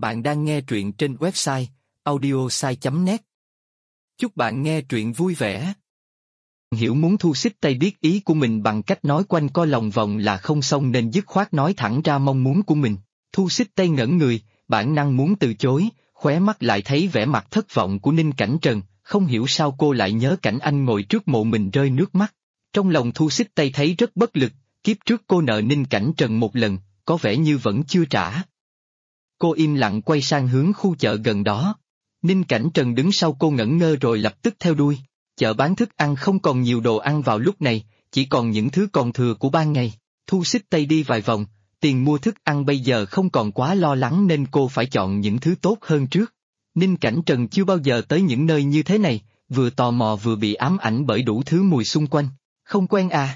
Bạn đang nghe truyện trên website audiosai.net. Chúc bạn nghe truyện vui vẻ. Hiểu muốn Thu Xích Tây biết ý của mình bằng cách nói quanh co lòng vòng là không xong nên dứt khoát nói thẳng ra mong muốn của mình. Thu Xích Tây ngẩn người, bản năng muốn từ chối, khóe mắt lại thấy vẻ mặt thất vọng của Ninh Cảnh Trần, không hiểu sao cô lại nhớ cảnh anh ngồi trước mộ mình rơi nước mắt. Trong lòng Thu Xích Tây thấy rất bất lực, kiếp trước cô nợ Ninh Cảnh Trần một lần, có vẻ như vẫn chưa trả. Cô im lặng quay sang hướng khu chợ gần đó. Ninh Cảnh Trần đứng sau cô ngẩn ngơ rồi lập tức theo đuôi. Chợ bán thức ăn không còn nhiều đồ ăn vào lúc này, chỉ còn những thứ còn thừa của ban ngày. Thu Xích Tây đi vài vòng, tiền mua thức ăn bây giờ không còn quá lo lắng nên cô phải chọn những thứ tốt hơn trước. Ninh Cảnh Trần chưa bao giờ tới những nơi như thế này, vừa tò mò vừa bị ám ảnh bởi đủ thứ mùi xung quanh. Không quen à?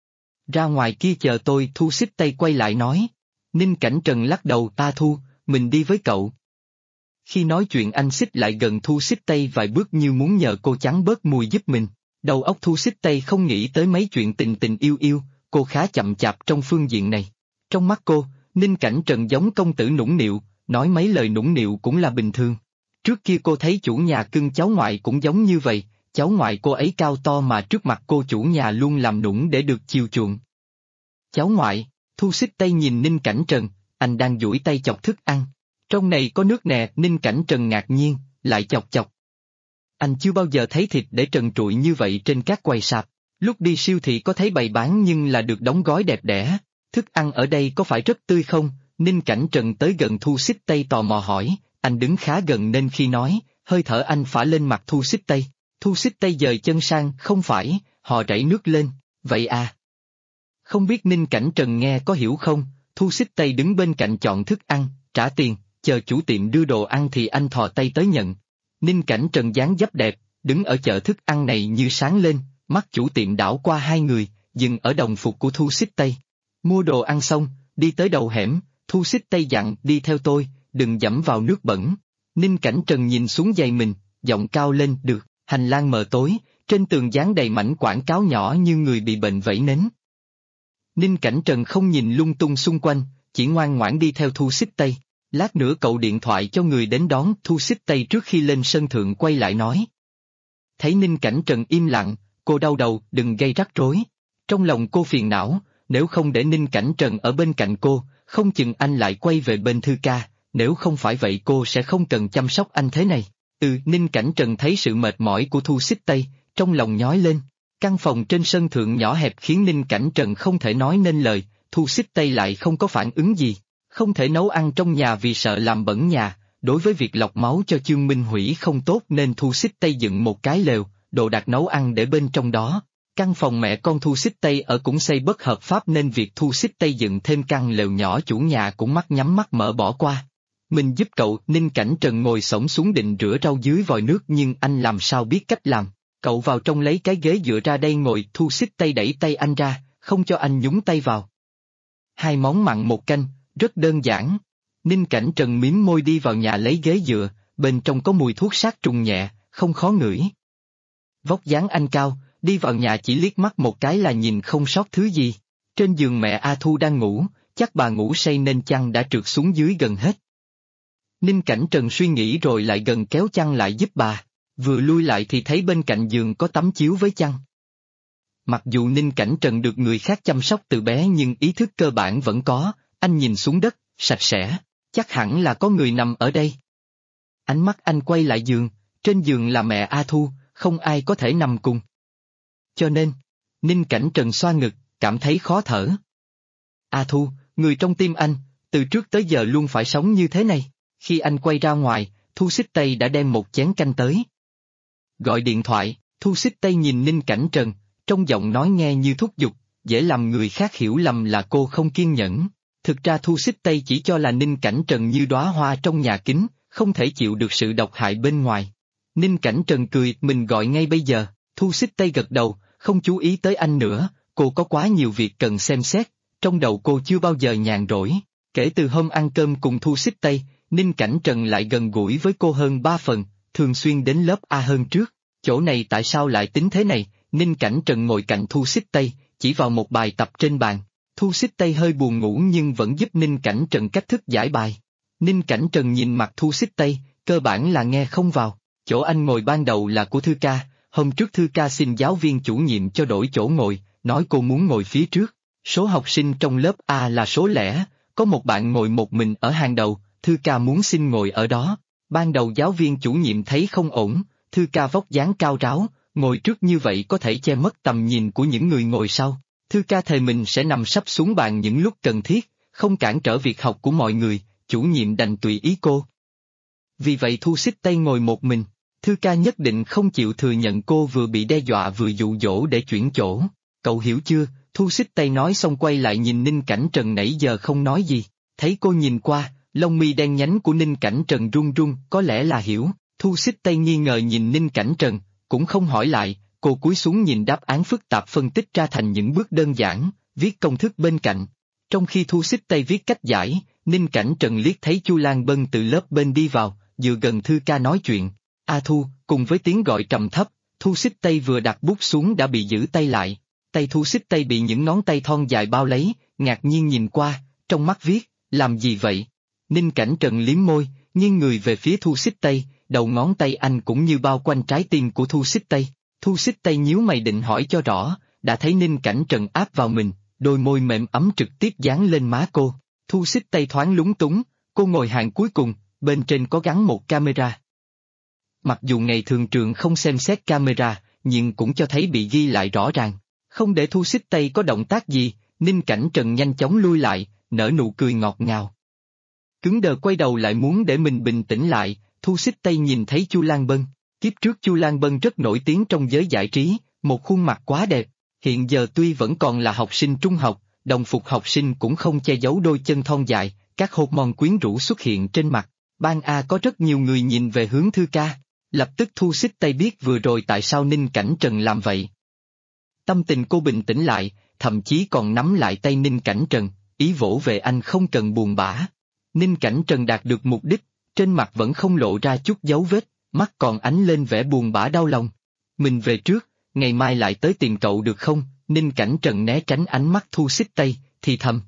Ra ngoài kia chờ tôi. Thu Xích Tây quay lại nói. Ninh Cảnh Trần lắc đầu. Ta Thu, mình đi với cậu. Khi nói chuyện anh xích lại gần Thu Xích Tây vài bước như muốn nhờ cô chắn bớt mùi giúp mình. Đầu óc Thu Xích Tây không nghĩ tới mấy chuyện tình tình yêu yêu, cô khá chậm chạp trong phương diện này. Trong mắt cô, Ninh Cảnh Trần giống công tử nũng nịu, nói mấy lời nũng nịu cũng là bình thường. Trước kia cô thấy chủ nhà cưng cháu ngoại cũng giống như vậy, cháu ngoại cô ấy cao to mà trước mặt cô chủ nhà luôn làm nũng để được chiều chuộng. Cháu ngoại, Thu Xích Tây nhìn Ninh Cảnh Trần, anh đang duỗi tay chọc thức ăn. Trong này có nước nè. Ninh Cảnh Trần ngạc nhiên, lại chọc chọc. Anh chưa bao giờ thấy thịt để trần trụi như vậy trên các quầy sạp. Lúc đi siêu thị có thấy bày bán nhưng là được đóng gói đẹp đẽ. Thức ăn ở đây có phải rất tươi không? Ninh Cảnh Trần tới gần Thu Xích Tây tò mò hỏi. Anh đứng khá gần nên khi nói, hơi thở anh phả lên mặt Thu Xích Tây. Thu Xích Tây dời chân sang. Không phải, họ rảy nước lên. Vậy à? Không biết Ninh Cảnh Trần nghe có hiểu không? Thu Xích Tây đứng bên cạnh chọn thức ăn, trả tiền, chờ chủ tiệm đưa đồ ăn thì anh thò tay tới nhận. Ninh Cảnh Trần dáng dấp đẹp, đứng ở chợ thức ăn này như sáng lên, mắt chủ tiệm đảo qua hai người, dừng ở đồng phục của Thu Xích Tây. Mua đồ ăn xong, đi tới đầu hẻm, Thu Xích Tây dặn đi theo tôi, đừng dẫm vào nước bẩn. Ninh Cảnh Trần nhìn xuống giày mình, giọng cao lên. Được. Hành lang mờ tối, trên tường dán đầy mảnh quảng cáo nhỏ như người bị bệnh vẩy nến. Ninh Cảnh Trần không nhìn lung tung xung quanh, chỉ ngoan ngoãn đi theo Thu Xích Tây. Lát nữa cậu điện thoại cho người đến đón. Thu Xích Tây trước khi lên sân thượng quay lại nói. Thấy Ninh Cảnh Trần im lặng, cô đau đầu. Đừng gây rắc rối. Trong lòng cô phiền não, nếu không để Ninh Cảnh Trần ở bên cạnh cô, không chừng anh lại quay về bên Thư ca, nếu không phải vậy cô sẽ không cần chăm sóc anh thế này. Ninh Cảnh Trần thấy sự mệt mỏi của Thu Xích Tây, trong lòng nhói lên. Căn phòng trên sân thượng nhỏ hẹp khiến Ninh Cảnh Trần không thể nói nên lời. Thu Xích Tây lại không có phản ứng gì. Không thể nấu ăn trong nhà vì sợ làm bẩn nhà, đối với việc lọc máu cho Chương Minh Hủy không tốt nên Thu Xích Tây dựng một cái lều, đồ đạc nấu ăn để bên trong đó. Căn phòng mẹ con Thu Xích Tây ở cũng xây bất hợp pháp nên việc Thu Xích Tây dựng thêm căn lều nhỏ chủ nhà cũng mắt nhắm mắt mở bỏ qua. Mình giúp cậu. Ninh Cảnh Trần ngồi xổm xuống định rửa rau dưới vòi nước nhưng anh làm sao biết cách làm. Cậu vào trong lấy cái ghế dựa ra đây ngồi. Thu Xích Tây đẩy tay anh ra, không cho anh nhúng tay vào. Hai món mặn một canh, rất đơn giản. Ninh Cảnh Trần mím môi đi vào nhà lấy ghế dựa, bên trong có mùi thuốc sát trùng nhẹ, không khó ngửi. Vóc dáng anh cao, đi vào nhà chỉ liếc mắt một cái là nhìn không sót thứ gì. Trên giường mẹ A Thu đang ngủ, chắc bà ngủ say nên chăn đã trượt xuống dưới gần hết. Ninh Cảnh Trần suy nghĩ rồi lại gần kéo chăn lại giúp bà, vừa lui lại thì thấy bên cạnh giường có tấm chiếu với chăn. Mặc dù Ninh Cảnh Trần được người khác chăm sóc từ bé nhưng ý thức cơ bản vẫn có. Anh nhìn xuống đất, sạch sẽ, chắc hẳn là có người nằm ở đây. Ánh mắt anh quay lại giường, trên giường là mẹ A Thu, không ai có thể nằm cùng. Cho nên, Ninh Cảnh Trần xoa ngực, cảm thấy khó thở. A Thu, người trong tim anh, từ trước tới giờ luôn phải sống như thế này. Khi anh quay ra ngoài, Thu Xích Tây đã đem một chén canh tới. Gọi điện thoại. Thu Xích Tây nhìn Ninh Cảnh Trần, trong giọng nói nghe như thúc giục, dễ làm người khác hiểu lầm là cô không kiên nhẫn. Thực ra Thu Xích Tây chỉ cho là Ninh Cảnh Trần như đóa hoa trong nhà kính, không thể chịu được sự độc hại bên ngoài. Ninh Cảnh Trần cười. Mình gọi ngay bây giờ. Thu Xích Tây gật đầu, không chú ý tới anh nữa, cô có quá nhiều việc cần xem xét, trong đầu cô chưa bao giờ nhàn rỗi. Kể từ hôm ăn cơm cùng Thu Xích Tây, Ninh Cảnh Trần lại gần gũi với cô hơn 3 phần, thường xuyên đến lớp A hơn trước. Chỗ này tại sao lại tính thế này? Ninh Cảnh Trần ngồi cạnh Thu Xích Tây, chỉ vào một bài tập trên bàn. Thu Xích Tây hơi buồn ngủ nhưng vẫn giúp Ninh Cảnh Trần cách thức giải bài. Ninh Cảnh Trần nhìn mặt Thu Xích Tây, cơ bản là nghe không vào. Chỗ anh ngồi ban đầu là của Thư ca, hôm trước Thư ca xin giáo viên chủ nhiệm cho đổi chỗ ngồi, nói cô muốn ngồi phía trước. Số học sinh trong lớp A là số lẻ, có một bạn ngồi một mình ở hàng đầu, Thư ca muốn xin ngồi ở đó. Ban đầu giáo viên chủ nhiệm thấy không ổn, Thư ca vóc dáng cao ráo, ngồi trước như vậy có thể che mất tầm nhìn của những người ngồi sau. Thư ca thề mình sẽ nằm sấp xuống bàn những lúc cần thiết, không cản trở việc học của mọi người, chủ nhiệm đành tùy ý cô. Vì vậy Thu Xích Tây ngồi một mình, Thư ca nhất định không chịu thừa nhận cô vừa bị đe dọa vừa dụ dỗ để chuyển chỗ. Cậu hiểu chưa? Thu Xích Tây nói xong quay lại nhìn Ninh Cảnh Trần nãy giờ không nói gì, thấy cô nhìn qua, lông mi đen nhánh của Ninh Cảnh Trần run run, có lẽ là hiểu. Thu Xích Tây nghi ngờ nhìn Ninh Cảnh Trần, cũng không hỏi lại, cô cúi xuống nhìn đáp án phức tạp phân tích ra thành những bước đơn giản, viết công thức bên cạnh. Trong khi Thu Xích Tây viết cách giải, Ninh Cảnh Trần liếc thấy Chu Lan Bân từ lớp bên đi vào, dựa gần Thư ca nói chuyện. A Thu, cùng với tiếng gọi trầm thấp, Thu Xích Tây vừa đặt bút xuống đã bị giữ tay lại. Tay Thu Xích Tây bị những ngón tay thon dài bao lấy, ngạc nhiên nhìn qua, trong mắt viết, làm gì vậy? Ninh Cảnh Trần liếm môi, nghiêng người về phía Thu Xích Tây, đầu ngón tay anh cũng như bao quanh trái tim của Thu Xích Tây. Thu Xích Tây nhíu mày định hỏi cho rõ, đã thấy Ninh Cảnh Trần áp vào mình, đôi môi mềm ấm trực tiếp dán lên má cô. Thu Xích Tây thoáng lúng túng, cô ngồi hàng cuối cùng, bên trên có gắn một camera. Mặc dù ngày thường trường không xem xét camera, nhưng cũng cho thấy bị ghi lại rõ ràng. Không để Thu Xích Tây có động tác gì, Ninh Cảnh Trần nhanh chóng lui lại, nở nụ cười ngọt ngào. Cứng đờ quay đầu lại muốn để mình bình tĩnh lại, Thu Xích Tây nhìn thấy Chu Lan Bân. Kiếp trước Chu Lan Bân rất nổi tiếng trong giới giải trí, một khuôn mặt quá đẹp. Hiện giờ tuy vẫn còn là học sinh trung học, đồng phục học sinh cũng không che giấu đôi chân thon dài, các hormone quyến rũ xuất hiện trên mặt. Ban A có rất nhiều người nhìn về hướng Thư ca. Lập tức Thu Xích Tây biết vừa rồi tại sao Ninh Cảnh Trần làm vậy. Tâm tình cô bình tĩnh lại, thậm chí còn nắm lại tay Ninh Cảnh Trần, ý vỗ về anh không cần buồn bã. Ninh Cảnh Trần đạt được mục đích, trên mặt vẫn không lộ ra chút dấu vết, mắt còn ánh lên vẻ buồn bã đau lòng. Mình về trước, ngày mai lại tới tìm cậu được không? Ninh Cảnh Trần né tránh ánh mắt Thu Xích Tây, thì thầm.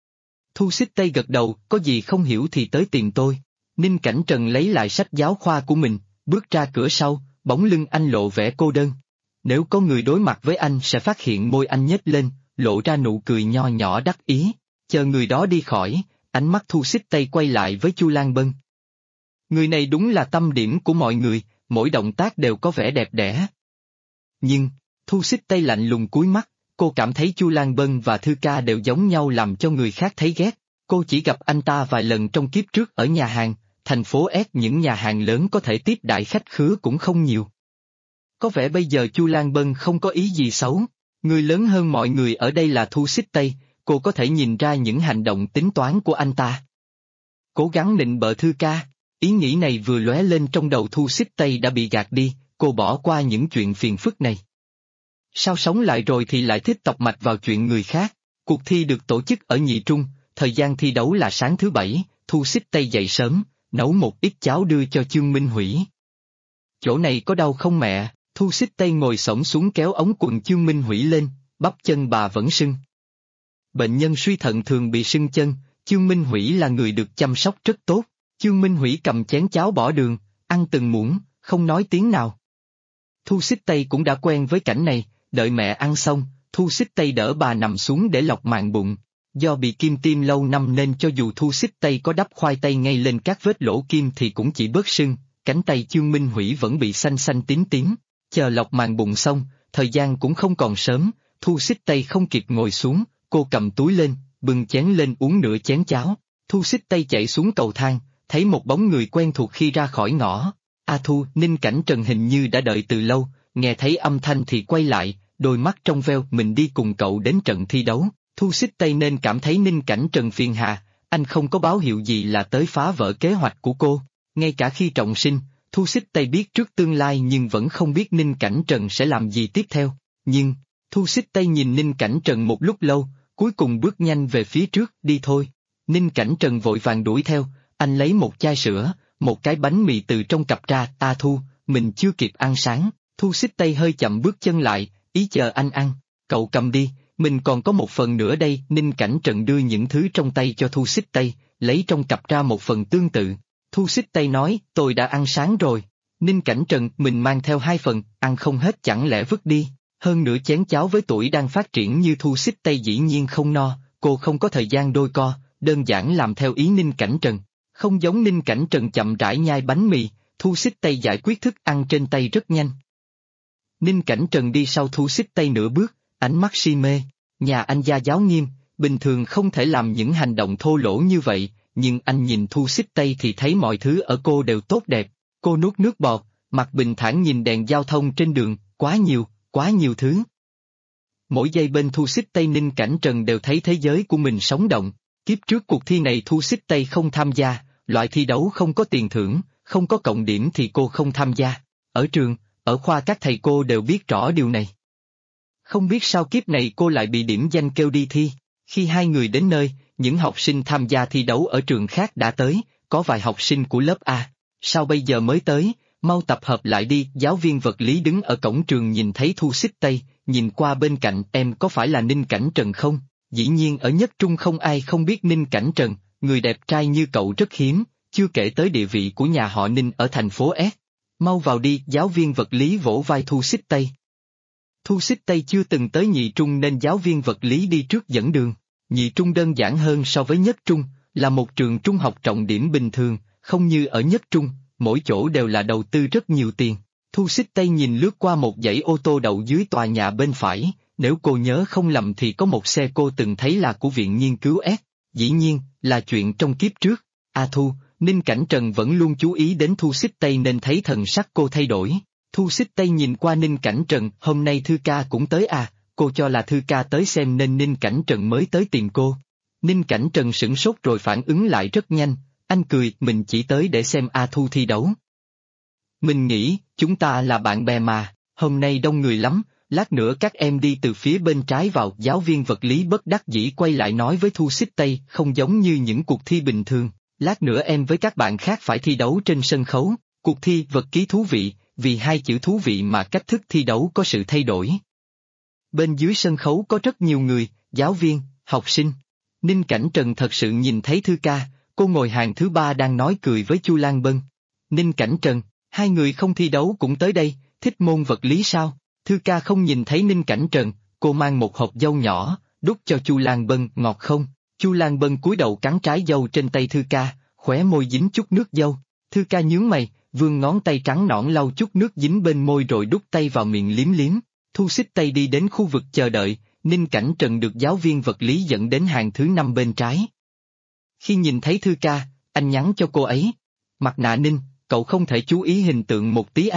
Thu Xích Tây gật đầu, có gì không hiểu thì tới tìm tôi. Ninh Cảnh Trần lấy lại sách giáo khoa của mình, bước ra cửa sau, bóng lưng anh lộ vẻ cô đơn. Nếu có người đối mặt với anh sẽ phát hiện môi anh nhếch lên, lộ ra nụ cười nho nhỏ đắc ý. Chờ người đó đi khỏi, ánh mắt Thu Xích Tây quay lại với Chu Lan Bân. Người này đúng là tâm điểm của mọi người, mỗi động tác đều có vẻ đẹp đẽ. Nhưng, Thu Xích Tây lạnh lùng cúi mắt, cô cảm thấy Chu Lan Bân và Thư ca đều giống nhau làm cho người khác thấy ghét. Cô chỉ gặp anh ta vài lần trong kiếp trước ở nhà hàng, thành phố S những nhà hàng lớn có thể tiếp đãi khách khứa cũng không nhiều. Có vẻ bây giờ Chu Lan Bân không có ý gì xấu, người lớn hơn mọi người ở đây là Thu Xích Tây, cô có thể nhìn ra những hành động tính toán của anh ta. Cố gắng nịnh bợ Thư ca, ý nghĩ này vừa lóe lên trong đầu Thu Xích Tây đã bị gạt đi, cô bỏ qua những chuyện phiền phức này. Sao sống lại rồi thì lại thích tọc mạch vào chuyện người khác. Cuộc thi được tổ chức ở nhị trung, thời gian thi đấu là sáng thứ Bảy, Thu Xích Tây dậy sớm, nấu một ít cháo đưa cho Chương Minh Hủy. Chỗ này có đau không mẹ? Thu Xích Tây ngồi xổm xuống kéo ống quần Chương Minh Hủy lên, bắp chân bà vẫn sưng. Bệnh nhân suy thận thường bị sưng chân, Chương Minh Hủy là người được chăm sóc rất tốt. Chương Minh Hủy cầm chén cháo bỏ đường, ăn từng muỗng, không nói tiếng nào. Thu Xích Tây cũng đã quen với cảnh này, đợi mẹ ăn xong, Thu Xích Tây đỡ bà nằm xuống để lọc màng bụng. Do bị kim tiêm lâu năm nên cho dù Thu Xích Tây có đắp khoai tây ngay lên các vết lỗ kim thì cũng chỉ bớt sưng, cánh tay Chương Minh Hủy vẫn bị xanh xanh tím tím. Chờ lọc màng bụng xong, thời gian cũng không còn sớm, Thu Xích Tây không kịp ngồi xuống, cô cầm túi lên, bưng chén lên uống nửa chén cháo. Thu Xích Tây chạy xuống cầu thang, thấy một bóng người quen thuộc khi ra khỏi ngõ. A Thu, Ninh Cảnh Trần hình như đã đợi từ lâu, nghe thấy âm thanh thì quay lại, đôi mắt trong veo. Mình đi cùng cậu đến trận thi đấu. Thu Xích Tây nên cảm thấy Ninh Cảnh Trần phiền hà, anh không có báo hiệu gì là tới phá vỡ kế hoạch của cô. Ngay cả khi trọng sinh, Thu Xích Tây biết trước tương lai nhưng vẫn không biết Ninh Cảnh Trần sẽ làm gì tiếp theo. Nhưng, Thu Xích Tây nhìn Ninh Cảnh Trần một lúc lâu, cuối cùng bước nhanh về phía trước, đi thôi. Ninh Cảnh Trần vội vàng đuổi theo, anh lấy một chai sữa, một cái bánh mì từ trong cặp ra. A Thu, mình chưa kịp ăn sáng. Thu Xích Tây hơi chậm bước chân lại, ý chờ anh ăn. Cậu cầm đi, mình còn có một phần nữa đây. Ninh Cảnh Trần đưa những thứ trong tay cho Thu Xích Tây, lấy trong cặp ra một phần tương tự. Thu Xích Tây nói, tôi đã ăn sáng rồi. Ninh Cảnh Trần, mình mang theo 2 phần, ăn không hết chẳng lẽ vứt đi. Hơn nữa chén cháo với tuổi đang phát triển như Thu Xích Tây dĩ nhiên không no, cô không có thời gian đôi co, đơn giản làm theo ý Ninh Cảnh Trần. Không giống Ninh Cảnh Trần chậm rãi nhai bánh mì, Thu Xích Tây giải quyết thức ăn trên tay rất nhanh. Ninh Cảnh Trần đi sau Thu Xích Tây nửa bước, ánh mắt si mê. Nhà anh gia giáo nghiêm, bình thường không thể làm những hành động thô lỗ như vậy, nhưng anh nhìn Thu Xích Tây thì thấy mọi thứ ở cô đều tốt đẹp. Cô nuốt nước bọt, mặt bình thản nhìn đèn giao thông trên đường, quá nhiều thứ. Mỗi giây bên Thu Xích Tây Ninh Cảnh Trần đều thấy thế giới của mình sống động. Kiếp trước cuộc thi này Thu Xích Tây không tham gia, loại thi đấu không có tiền thưởng, không có cộng điểm thì cô không tham gia. Ở trường, ở khoa các thầy cô đều biết rõ điều này. Không biết sao kiếp này cô lại bị điểm danh kêu đi thi. Khi hai người đến nơi, những học sinh tham gia thi đấu ở trường khác đã tới, có vài học sinh của lớp A. Sao bây giờ mới tới, mau tập hợp lại đi. Giáo viên vật lý đứng ở cổng trường nhìn thấy Thu Xích Tây, nhìn qua bên cạnh, em có phải là Ninh Cảnh Trần không? Dĩ nhiên ở nhất trung không ai không biết Ninh Cảnh Trần, người đẹp trai như cậu rất hiếm, chưa kể tới địa vị của nhà họ Ninh ở thành phố S. Mau vào đi, giáo viên vật lý vỗ vai Thu Xích Tây. Thu Xích Tây chưa từng tới nhị trung nên giáo viên vật lý đi trước dẫn đường. Nhị trung đơn giản hơn so với nhất trung, là một trường trung học trọng điểm bình thường, không như ở nhất trung, mỗi chỗ đều là đầu tư rất nhiều tiền. Thu Xích Tây nhìn lướt qua một dãy ô tô đậu dưới tòa nhà bên phải, nếu cô nhớ không lầm thì có một xe cô từng thấy là của Viện Nghiên cứu S, dĩ nhiên, là chuyện trong kiếp trước. Thu, Ninh Cảnh Trần vẫn luôn chú ý đến Thu Xích Tây nên thấy thần sắc cô thay đổi. Thu Xích Tây nhìn qua Ninh Cảnh Trần, hôm nay Thư ca cũng tới cô cho là Thư ca tới xem nên Ninh Cảnh Trần mới tới tìm cô. Ninh Cảnh Trần sửng sốt rồi phản ứng lại rất nhanh, anh cười, mình chỉ tới để xem Thu thi đấu. Mình nghĩ, chúng ta là bạn bè mà, hôm nay đông người lắm, lát nữa các em đi từ phía bên trái vào. Giáo viên vật lý bất đắc dĩ quay lại nói với Thu Xích Tây, không giống như những cuộc thi bình thường, lát nữa em với các bạn khác phải thi đấu trên sân khấu, cuộc thi vật ký thú vị, vì 2 chữ thú vị mà cách thức thi đấu có sự thay đổi. Bên dưới sân khấu có rất nhiều người, giáo viên, học sinh. Ninh Cảnh Trần thật sự nhìn thấy Thư ca, cô ngồi hàng thứ 3 đang nói cười với Chu Lan Bân. Ninh Cảnh Trần, 2 người không thi đấu cũng tới đây, thích môn vật lý sao? Thư ca không nhìn thấy Ninh Cảnh Trần, cô mang một hộp dâu nhỏ, đút cho Chu Lan Bân, ngọt không? Chu Lan Bân cúi đầu cắn trái dâu trên tay Thư ca, khóe môi dính chút nước dâu. Thư ca nhướng mày, vươn ngón tay trắng nõn lau chút nước dính bên môi rồi đút tay vào miệng liếm liếm. Thu Xích Tây đi đến khu vực chờ đợi, Ninh Cảnh Trần được giáo viên vật lý dẫn đến hàng thứ 5 bên trái. Khi nhìn thấy Thư ca, anh nhắn cho cô ấy. Mặt nạ Ninh, cậu không thể chú ý hình tượng một tí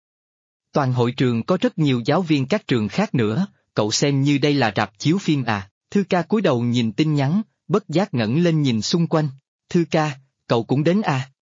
Toàn hội trường có rất nhiều giáo viên các trường khác nữa, cậu xem như đây là rạp chiếu phim Thư ca cúi đầu nhìn tin nhắn, bất giác ngẩng lên nhìn xung quanh. Thư ca, cậu cũng đến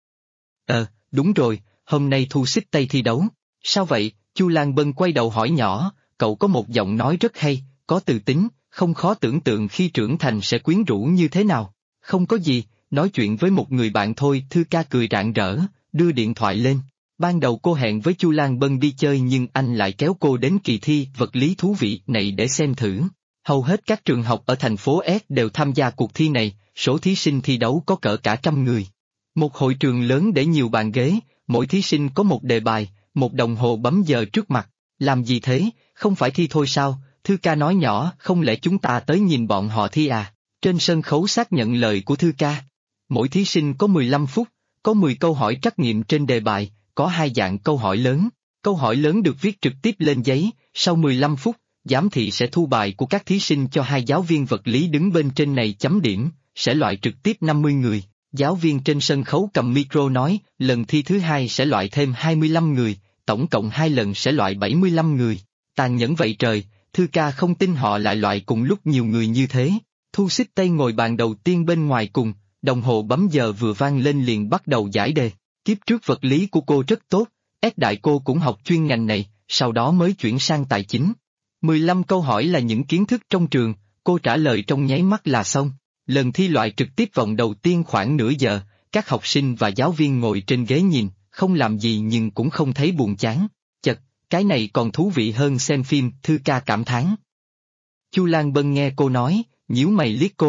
đúng rồi, hôm nay Thu Xích Tây thi đấu. Sao vậy? Chu Lan Bân quay đầu hỏi nhỏ, cậu có một giọng nói rất hay, có từ tính, không khó tưởng tượng khi trưởng thành sẽ quyến rũ như thế nào. Không có gì, nói chuyện với một người bạn thôi. Thư ca cười rạng rỡ, đưa điện thoại lên. Ban đầu cô hẹn với Chu Lan Bân đi chơi nhưng anh lại kéo cô đến kỳ thi vật lý thú vị này để xem thử. Hầu hết các trường học ở thành phố S đều tham gia cuộc thi này, số thí sinh thi đấu có cỡ cả 100 người. Một hội trường lớn để nhiều bàn ghế, mỗi thí sinh có một đề bài, một đồng hồ bấm giờ trước mặt. Làm gì thế, không phải thi thôi sao? Thư ca nói nhỏ, không lẽ chúng ta tới nhìn bọn họ thi Trên sân khấu xác nhận lời của Thư ca. Mỗi thí sinh có 15 phút, có 10 câu hỏi trắc nghiệm trên đề bài, có 2 dạng câu hỏi lớn. Câu hỏi lớn được viết trực tiếp lên giấy, sau 15 phút, giám thị sẽ thu bài của các thí sinh cho 2 giáo viên vật lý đứng bên trên này chấm điểm, sẽ loại trực tiếp 50 người. Giáo viên trên sân khấu cầm micro nói, lần thi thứ 2 sẽ loại thêm 25 người, tổng cộng 2 lần sẽ loại 75 người. Tàn nhẫn vậy trời, Thư ca không tin họ lại loại cùng lúc nhiều người như thế. Thu Xích Tây ngồi bàn đầu tiên bên ngoài cùng, đồng hồ bấm giờ vừa vang lên liền bắt đầu giải đề. Kiếp trước vật lý của cô rất tốt, đại cô cũng học chuyên ngành này, sau đó mới chuyển sang tài chính. 15 câu hỏi là những kiến thức trong trường, cô trả lời trong nháy mắt là xong. Lần thi loại trực tiếp vòng đầu tiên khoảng nửa giờ, các học sinh và giáo viên ngồi trên ghế nhìn, không làm gì nhưng cũng không thấy buồn chán. Chật, cái này còn thú vị hơn xem phim. Thư ca cảm thán. Chu Lan Bân nghe cô nói, nhíu mày liếc cô.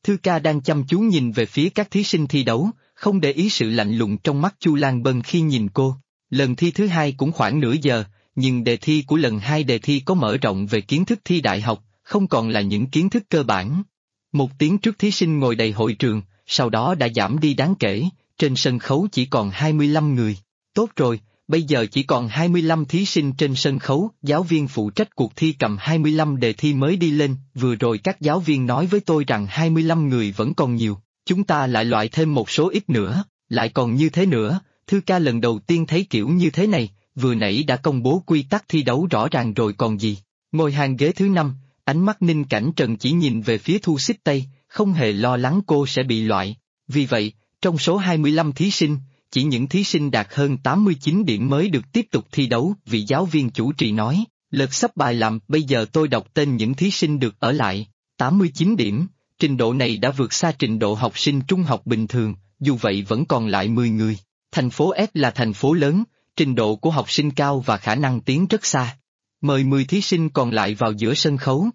Thư ca đang chăm chú nhìn về phía các thí sinh thi đấu, không để ý sự lạnh lùng trong mắt Chu Lan Bân khi nhìn cô. Lần thi thứ hai cũng khoảng nửa giờ, nhưng đề thi của lần hai đề thi có mở rộng về kiến thức thi đại học, không còn là những kiến thức cơ bản. 1 tiếng trước thí sinh ngồi đầy hội trường, sau đó đã giảm đi đáng kể, trên sân khấu chỉ còn 25 người. Tốt rồi, bây giờ chỉ còn 25 thí sinh trên sân khấu, giáo viên phụ trách cuộc thi cầm 25 đề thi mới đi lên, vừa rồi các giáo viên nói với tôi rằng 25 người vẫn còn nhiều, chúng ta lại loại thêm một số ít nữa, lại còn như thế nữa, Thư ca lần đầu tiên thấy kiểu như thế này, vừa nãy đã công bố quy tắc thi đấu rõ ràng rồi còn gì. Ngồi hàng ghế thứ 5, ánh mắt Ninh Cảnh Trần chỉ nhìn về phía Thu Xích Tây, không hề lo lắng cô sẽ bị loại, vì vậy, trong số 25 thí sinh, chỉ những thí sinh đạt hơn 89 điểm mới được tiếp tục thi đấu, vị giáo viên chủ trì nói, lật sắp bài làm, bây giờ tôi đọc tên những thí sinh được ở lại, 89 điểm, trình độ này đã vượt xa trình độ học sinh trung học bình thường, dù vậy vẫn còn lại 10 người, thành phố S là thành phố lớn, trình độ của học sinh cao và khả năng tiến rất xa. Mời 10 thí sinh còn lại vào giữa sân khấu.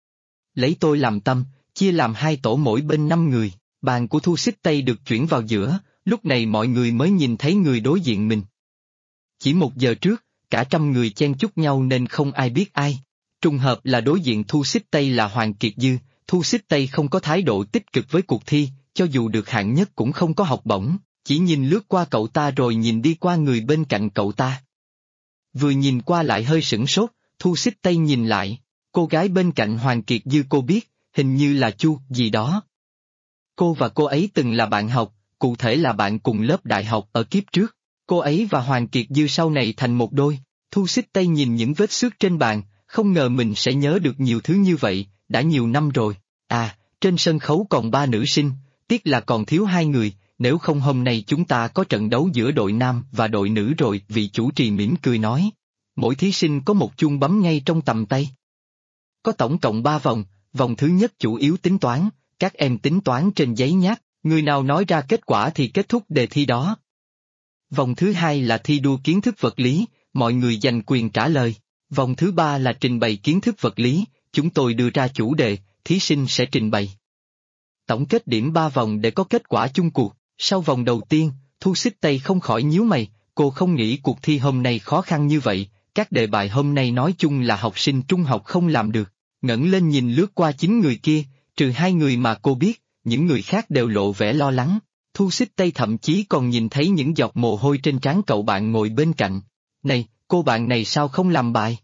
Lấy tôi làm tâm, chia làm 2 tổ mỗi bên 5 người, bàn của Thu Xích Tây được chuyển vào giữa, lúc này mọi người mới nhìn thấy người đối diện mình. Chỉ 1 giờ trước, cả trăm người chen chúc nhau nên không ai biết ai. Trùng hợp là đối diện Thu Xích Tây là Hoàng Kiệt Dư, Thu Xích Tây không có thái độ tích cực với cuộc thi, cho dù được hạng nhất cũng không có học bổng, chỉ nhìn lướt qua cậu ta rồi nhìn đi qua người bên cạnh cậu ta. Vừa nhìn qua lại hơi sửng sốt, Thu Xích Tây nhìn lại, cô gái bên cạnh Hoàng Kiệt Dư cô biết, hình như là Chu gì đó. Cô và cô ấy từng là bạn học, cụ thể là bạn cùng lớp đại học ở kiếp trước. Cô ấy và Hoàng Kiệt Dư sau này thành một đôi. Thu Xích Tây nhìn những vết xước trên bàn, không ngờ mình sẽ nhớ được nhiều thứ như vậy, đã nhiều năm rồi. À, trên sân khấu còn 3 nữ sinh, tiếc là còn thiếu 2 người, nếu không hôm nay chúng ta có trận đấu giữa đội nam và đội nữ rồi, vị chủ trì mỉm cười nói. Mỗi thí sinh có một chuông bấm ngay trong tầm tay. Có tổng cộng 3 vòng, vòng thứ nhất chủ yếu tính toán, các em tính toán trên giấy nháp, người nào nói ra kết quả thì kết thúc đề thi đó. Vòng thứ hai là thi đua kiến thức vật lý, mọi người giành quyền trả lời. Vòng thứ ba là trình bày kiến thức vật lý, chúng tôi đưa ra chủ đề, thí sinh sẽ trình bày. Tổng kết điểm 3 vòng để có kết quả chung cuộc. Sau vòng đầu tiên, Thu Xích Tây không khỏi nhíu mày, cô không nghĩ cuộc thi hôm nay khó khăn như vậy, các đề bài hôm nay nói chung là học sinh trung học không làm được. Ngẩng lên nhìn lướt qua 9 người kia, trừ 2 người mà cô biết, những người khác đều lộ vẻ lo lắng. Thu Xích Tây thậm chí còn nhìn thấy những giọt mồ hôi trên trán cậu bạn ngồi bên cạnh. Này, cô bạn này sao không làm bài?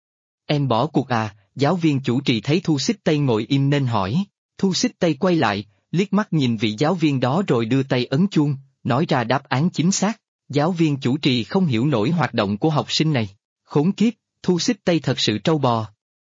Em bỏ cuộc à? Giáo viên chủ trì thấy Thu Xích Tây ngồi im nên hỏi. Thu Xích Tây quay lại, liếc mắt nhìn vị giáo viên đó rồi đưa tay ấn chuông, nói ra đáp án chính xác. Giáo viên chủ trì không hiểu nổi hoạt động của học sinh này. Khốn kiếp, Thu Xích Tây thật sự trâu bò.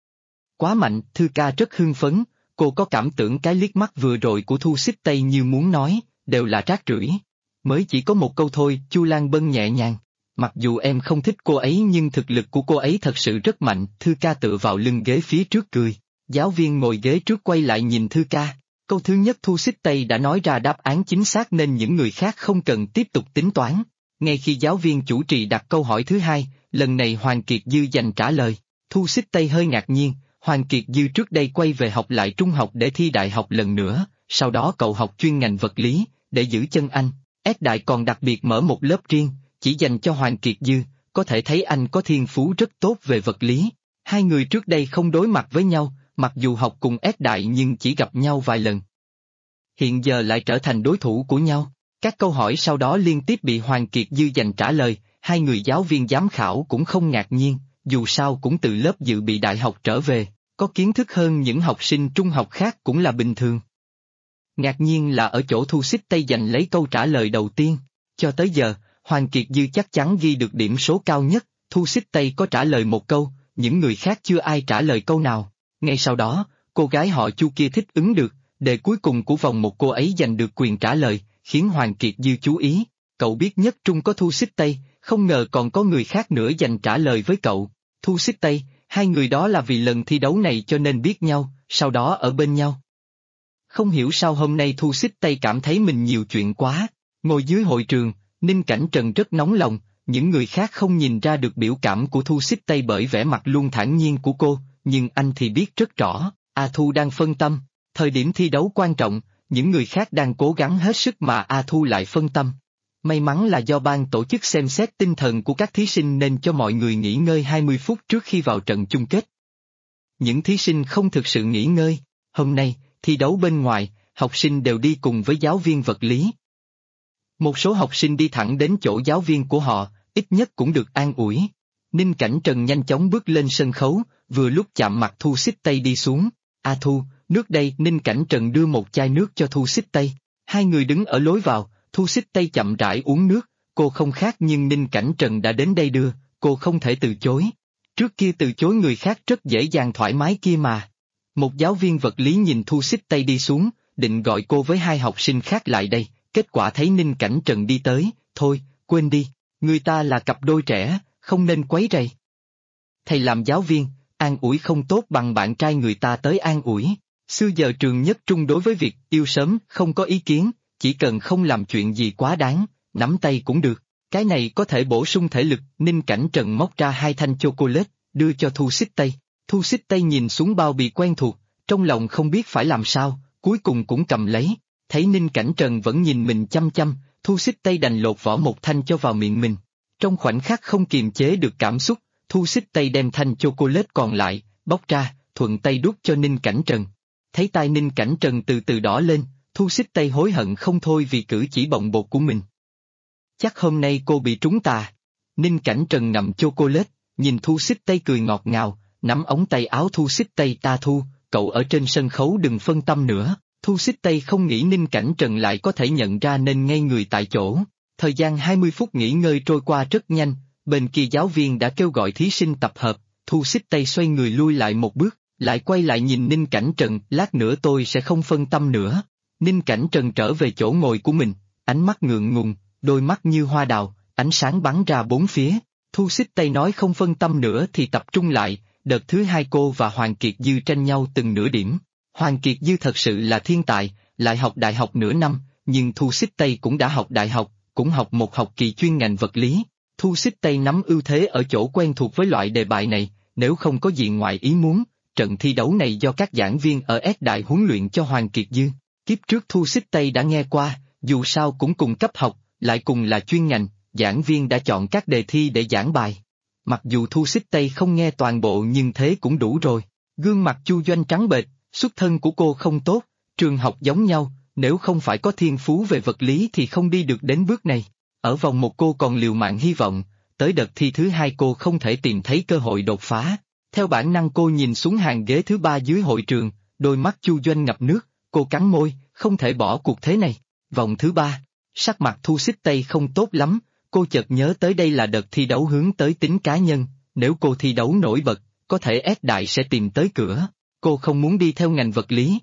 Quá mạnh, Thư ca rất hưng phấn, cô có cảm tưởng cái liếc mắt vừa rồi của Thu Xích Tây như muốn nói, đều là rác rưởi. Mới chỉ có một câu thôi, Chu Lan Bân nhẹ nhàng. Mặc dù em không thích cô ấy nhưng thực lực của cô ấy thật sự rất mạnh, Thư ca tựa vào lưng ghế phía trước cười. Giáo viên ngồi ghế trước quay lại nhìn Thư ca. Câu thứ nhất Thu Xích Tây đã nói ra đáp án chính xác nên những người khác không cần tiếp tục tính toán. Ngay khi giáo viên chủ trì đặt câu hỏi thứ hai, lần này Hoàng Kiệt Dư giành trả lời. Thu Xích Tây hơi ngạc nhiên, Hoàng Kiệt Dư trước đây quay về học lại trung học để thi đại học lần nữa, sau đó cậu học chuyên ngành vật lý, để giữ chân anh. S Đại còn đặc biệt mở một lớp riêng, chỉ dành cho Hoàng Kiệt Dư, có thể thấy anh có thiên phú rất tốt về vật lý. Hai người trước đây không đối mặt với nhau, mặc dù học cùng S Đại nhưng chỉ gặp nhau vài lần. Hiện giờ lại trở thành đối thủ của nhau. Các câu hỏi sau đó liên tiếp bị Hoàng Kiệt Dư giành trả lời, hai người giáo viên giám khảo cũng không ngạc nhiên, dù sao cũng từ lớp dự bị đại học trở về, có kiến thức hơn những học sinh trung học khác cũng là bình thường. Ngạc nhiên là ở chỗ Thu Xích Tây giành lấy câu trả lời đầu tiên. Cho tới giờ, Hoàng Kiệt Dư chắc chắn ghi được điểm số cao nhất, Thu Xích Tây có trả lời một câu, những người khác chưa ai trả lời câu nào. Ngay sau đó, cô gái họ Chu kia thích ứng được, đề cuối cùng của vòng một cô ấy giành được quyền trả lời, khiến Hoàng Kiệt Dư chú ý. Cậu biết nhất trung có Thu Xích Tây, không ngờ còn có người khác nữa giành trả lời với cậu. Thu Xích Tây, hai người đó là vì lần thi đấu này cho nên biết nhau, sau đó ở bên nhau. Không hiểu sao hôm nay Thu Xích Tây cảm thấy mình nhiều chuyện quá. Ngồi dưới hội trường, Ninh Cảnh Trần rất nóng lòng, những người khác không nhìn ra được biểu cảm của Thu Xích Tây bởi vẻ mặt luôn thản nhiên của cô, nhưng anh thì biết rất rõ, A Thu đang phân tâm. Thời điểm thi đấu quan trọng, Những người khác đang cố gắng hết sức mà A Thu lại phân tâm. May mắn là do ban tổ chức xem xét tinh thần của các thí sinh nên cho mọi người nghỉ ngơi 20 phút trước khi vào trận chung kết. Những thí sinh không thực sự nghỉ ngơi. Hôm nay, thi đấu bên ngoài, học sinh đều đi cùng với giáo viên vật lý. Một số học sinh đi thẳng đến chỗ giáo viên của họ, ít nhất cũng được an ủi. Ninh Cảnh Trần nhanh chóng bước lên sân khấu, vừa lúc chạm mặt Thu Xích Tây đi xuống. A Thu, nước đây. Ninh Cảnh Trần đưa một chai nước cho Thu Xích Tây. Hai người đứng ở lối vào, Thu Xích Tây chậm rãi uống nước, cô không khát nhưng Ninh Cảnh Trần đã đến đây đưa, cô không thể từ chối. Trước kia từ chối người khác rất dễ dàng thoải mái kia mà. Một giáo viên vật lý nhìn Thu Xích Tây đi xuống, định gọi cô với hai học sinh khác lại đây, kết quả thấy Ninh Cảnh Trần đi tới, thôi, quên đi, người ta là cặp đôi trẻ, không nên quấy rầy. Thầy làm giáo viên, an ủi không tốt bằng bạn trai người ta tới an ủi. Xưa giờ trường nhất trung đối với việc yêu sớm không có ý kiến, chỉ cần không làm chuyện gì quá đáng, nắm tay cũng được. Cái này có thể bổ sung thể lực. Ninh Cảnh Trần móc ra hai thanh chocolate, đưa cho Thu Xích Tây. Thu Xích Tây nhìn xuống bao bì quen thuộc, trong lòng không biết phải làm sao, cuối cùng cũng cầm lấy. Thấy Ninh Cảnh Trần vẫn nhìn mình chăm chăm, Thu Xích Tây đành lột vỏ một thanh cho vào miệng mình. Trong khoảnh khắc không kiềm chế được cảm xúc, Thu Xích Tây đem thanh chocolate còn lại, bóc ra, thuận tay đút cho Ninh Cảnh Trần. Thấy tai Ninh Cảnh Trần từ từ đỏ lên, Thu Xích Tây hối hận không thôi vì cử chỉ bồng bột của mình. Chắc hôm nay cô bị trúng tà. Ninh Cảnh Trần ngậm chocolate, nhìn Thu Xích Tây cười ngọt ngào, nắm ống tay áo Thu Xích Tây. Ta Thu, cậu ở trên sân khấu đừng phân tâm nữa. Thu Xích Tây không nghĩ Ninh Cảnh Trần lại có thể nhận ra nên ngây người tại chỗ. Thời gian 20 phút nghỉ ngơi trôi qua rất nhanh, bên kia giáo viên đã kêu gọi thí sinh tập hợp, Thu Xích Tây xoay người lui lại một bước, lại quay lại nhìn Ninh Cảnh Trần, lát nữa tôi sẽ không phân tâm nữa. Ninh Cảnh Trần trở về chỗ ngồi của mình, ánh mắt ngượng ngùng, đôi mắt như hoa đào, ánh sáng bắn ra bốn phía. Thu Xích Tây nói không phân tâm nữa thì tập trung lại, đợt thứ hai cô và Hoàng Kiệt Dư tranh nhau từng nửa điểm. Hoàng Kiệt Dư thật sự là thiên tài, lại học đại học nửa năm, nhưng Thu Xích Tây cũng đã học đại học, cũng học một học kỳ chuyên ngành vật lý. Thu Xích Tây nắm ưu thế ở chỗ quen thuộc với loại đề bài này, nếu không có gì ngoài ý muốn, trận thi đấu này do các giảng viên ở S Đại huấn luyện cho Hoàng Kiệt Dư. Kiếp trước Thu Xích Tây đã nghe qua, dù sao cũng cùng cấp học, lại cùng là chuyên ngành, giảng viên đã chọn các đề thi để giảng bài. Mặc dù Thu Xích Tây không nghe toàn bộ nhưng thế cũng đủ rồi. Gương mặt Chu Doanh trắng bệch, xuất thân của cô không tốt, trường học giống nhau, nếu không phải có thiên phú về vật lý thì không đi được đến bước này. Ở vòng một cô còn liều mạng hy vọng, tới đợt thi thứ hai cô không thể tìm thấy cơ hội đột phá. Theo bản năng cô nhìn xuống hàng ghế thứ ba dưới hội trường, đôi mắt Chu Doanh ngập nước, cô cắn môi, không thể bỏ cuộc thế này. Vòng thứ ba, sắc mặt Thu Xích Tây không tốt lắm, cô chợt nhớ tới đây là đợt thi đấu hướng tới tính cá nhân, nếu cô thi đấu nổi bật, có thể S Đại sẽ tìm tới cửa, cô không muốn đi theo ngành vật lý.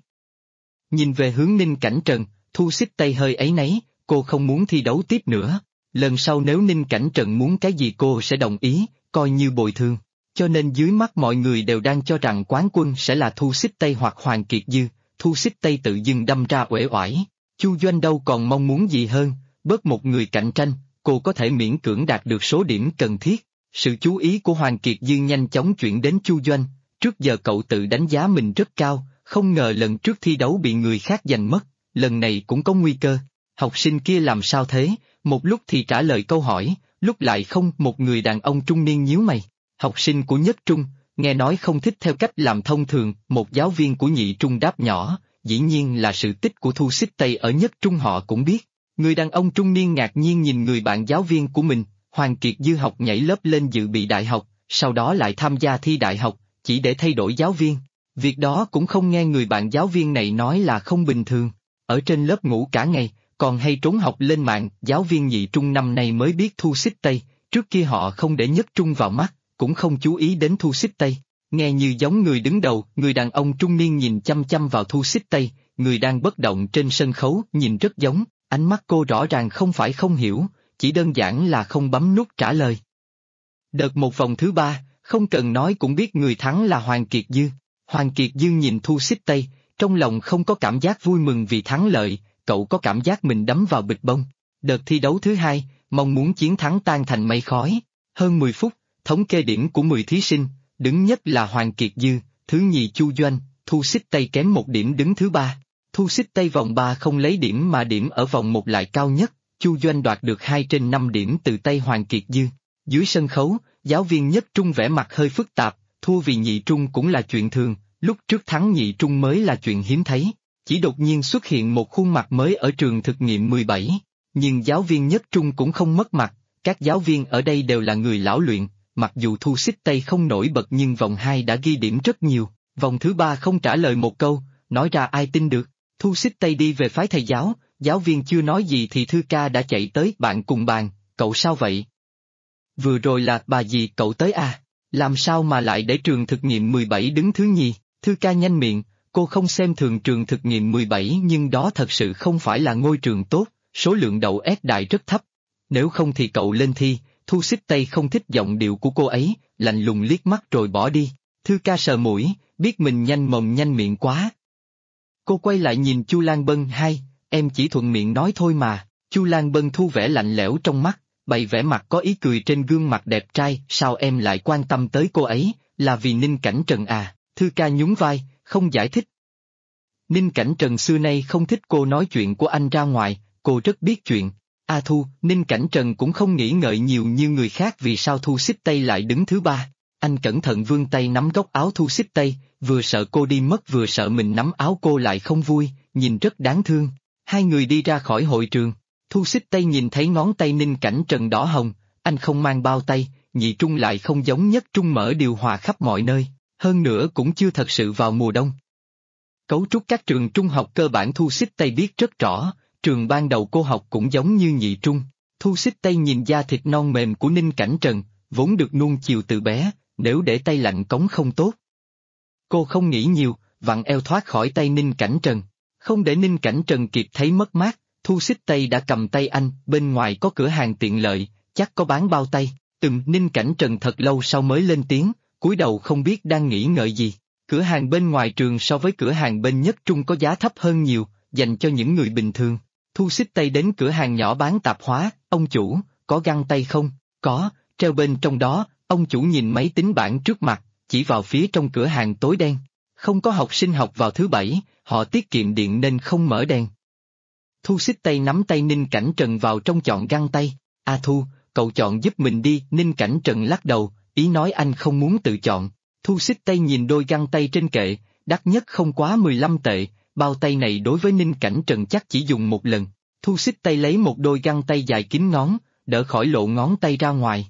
Nhìn về hướng Ninh Cảnh Trần, Thu Xích Tây hơi áy náy, cô không muốn thi đấu tiếp nữa. Lần sau nếu Ninh Cảnh Trần muốn cái gì cô sẽ đồng ý, coi như bồi thường. Cho nên dưới mắt mọi người đều đang cho rằng quán quân sẽ là Thu Xích Tây hoặc Hoàng Kiệt Dư, Thu Xích Tây tự dưng đâm ra uể oải. Chu Doanh đâu còn mong muốn gì hơn, bớt một người cạnh tranh, cô có thể miễn cưỡng đạt được số điểm cần thiết. Sự chú ý của Hoàng Kiệt Dư nhanh chóng chuyển đến Chu Doanh, trước giờ cậu tự đánh giá mình rất cao, không ngờ lần trước thi đấu bị người khác giành mất, lần này cũng có nguy cơ. Học sinh kia làm sao thế, một lúc thì trả lời câu hỏi, lúc lại không. Một người đàn ông trung niên nhíu mày. Học sinh của nhất trung, nghe nói không thích theo cách làm thông thường. Một giáo viên của nhị trung đáp nhỏ, dĩ nhiên là sự tích của Thu Xích Tây ở nhất trung họ cũng biết. Người đàn ông trung niên ngạc nhiên nhìn người bạn giáo viên của mình. Hoàng Kiệt Dư học nhảy lớp lên dự bị đại học, sau đó lại tham gia thi đại học, chỉ để thay đổi giáo viên. Việc đó cũng không nghe người bạn giáo viên này nói là không bình thường. Ở trên lớp ngủ cả ngày, còn hay trốn học lên mạng. Giáo viên nhị trung năm nay mới biết Thu Xích Tây, trước kia họ không để nhất trung vào mắt, cũng không chú ý đến Thu Xích Tây. Nghe như giống người đứng đầu, người đàn ông trung niên nhìn chăm chăm vào Thu Xích Tây, người đang bất động trên sân khấu nhìn rất giống, ánh mắt cô rõ ràng không phải không hiểu, chỉ đơn giản là không bấm nút trả lời. Đợt một vòng thứ ba, không cần nói cũng biết người thắng là Hoàng Kiệt Dư. Hoàng Kiệt Dư nhìn Thu Xích Tây, trong lòng không có cảm giác vui mừng vì thắng lợi, cậu có cảm giác mình đấm vào bịch bông. Đợt thi đấu thứ hai, mong muốn chiến thắng tan thành mây khói. Hơn 10 phút, thống kê điểm của 10 thí sinh, đứng nhất là Hoàng Kiệt Dư, thứ nhì Chu Doanh, Thu Xích Tây kém 1 điểm đứng thứ ba. Thu Xích Tây vòng 3 không lấy điểm mà điểm ở vòng 1 lại cao nhất, Chu Doanh đoạt được 2 trên 5 điểm từ tay Hoàng Kiệt Dư. Dưới sân khấu, giáo viên nhất trung vẻ mặt hơi phức tạp, thua vì nhị trung cũng là chuyện thường, lúc trước thắng nhị trung mới là chuyện hiếm thấy. Chỉ đột nhiên xuất hiện một khuôn mặt mới ở trường thực nghiệm 17, nhưng giáo viên nhất trung cũng không mất mặt, các giáo viên ở đây đều là người lão luyện, mặc dù Thu Xích Tây không nổi bật nhưng vòng 2 đã ghi điểm rất nhiều, vòng thứ 3 không trả lời một câu, nói ra ai tin được. Thu Xích Tây đi về phái thầy giáo, giáo viên chưa nói gì thì Thư Ca đã chạy tới. Bạn cùng bàn, cậu sao vậy? Vừa rồi là bà dì cậu tới à? Làm sao mà lại để trường thực nghiệm 17 đứng thứ nhì? Thư Ca nhanh miệng, cô không xem thường trường thực nghiệm 17 nhưng đó thật sự không phải là ngôi trường tốt, số lượng đậu S đại rất thấp. Nếu không thì cậu lên thi. Thu Xích Tây không thích giọng điệu của cô ấy, lạnh lùng liếc mắt rồi bỏ đi. Thư Ca sờ mũi, biết mình nhanh mồm nhanh miệng quá. Cô quay lại nhìn Chu Lan Bân. Em chỉ thuận miệng nói thôi mà. Chu Lan Bân thu vẻ lạnh lẽo trong mắt, bày vẻ mặt có ý cười trên gương mặt đẹp trai. Sao em lại quan tâm tới cô ấy, là vì Ninh Cảnh Trần à? Thư Ca nhún vai, không giải thích. Ninh Cảnh Trần xưa nay không thích cô nói chuyện của anh ra ngoài, cô rất biết chuyện. Thu, Ninh Cảnh Trần cũng không nghĩ ngợi nhiều như người khác vì sao Thu Xích Tây lại đứng thứ 3. Anh cẩn thận vươn tay nắm góc áo Thu Xích Tây, vừa sợ cô đi mất vừa sợ mình nắm áo cô lại không vui, nhìn rất đáng thương. Hai người đi ra khỏi hội trường. Thu Xích Tây nhìn thấy ngón tay Ninh Cảnh Trần đỏ hồng, anh không mang bao tay, nhị trung lại không giống nhất trung mở điều hòa khắp mọi nơi, hơn nữa cũng chưa thật sự vào mùa đông. Cấu trúc các trường trung học cơ bản Thu Xích Tây biết rất rõ, trường ban đầu cô học cũng giống như nhị trung. Thu Xích Tây nhìn da thịt non mềm của Ninh Cảnh Trần, vốn được nuông chiều từ bé, nếu để tay lạnh cống không tốt. Cô không nghĩ nhiều, vặn eo thoát khỏi tay Ninh Cảnh Trần. Không để Ninh Cảnh Trần kịp thấy mất mát, Thu Xích Tây đã cầm tay anh. Bên ngoài có cửa hàng tiện lợi, chắc có bán bao tay. Ninh Cảnh Trần thật lâu sau mới lên tiếng, cúi đầu không biết đang nghĩ ngợi gì. Cửa hàng bên ngoài trường so với cửa hàng bên nhất trung có giá thấp hơn nhiều, dành cho những người bình thường. Thu Xích Tây đến cửa hàng nhỏ bán tạp hóa. Ông chủ, có găng tay không? Có, treo bên trong đó. Ông chủ nhìn máy tính bảng trước mặt, chỉ vào phía trong cửa hàng tối đen. Không có học sinh học vào thứ 7, họ tiết kiệm điện nên không mở đèn. Thu Xích Tây nắm tay Ninh Cảnh Trần vào trong chọn găng tay. Thu, cậu chọn giúp mình đi. Ninh Cảnh Trần lắc đầu, ý nói anh không muốn tự chọn. Thu Xích Tây nhìn đôi găng tay trên kệ, đắt nhất không quá 15 tệ, bao tay này đối với Ninh Cảnh Trần chắc chỉ dùng một lần. Thu Xích Tây lấy một đôi găng tay dài kín ngón, đỡ khỏi lộ ngón tay ra ngoài.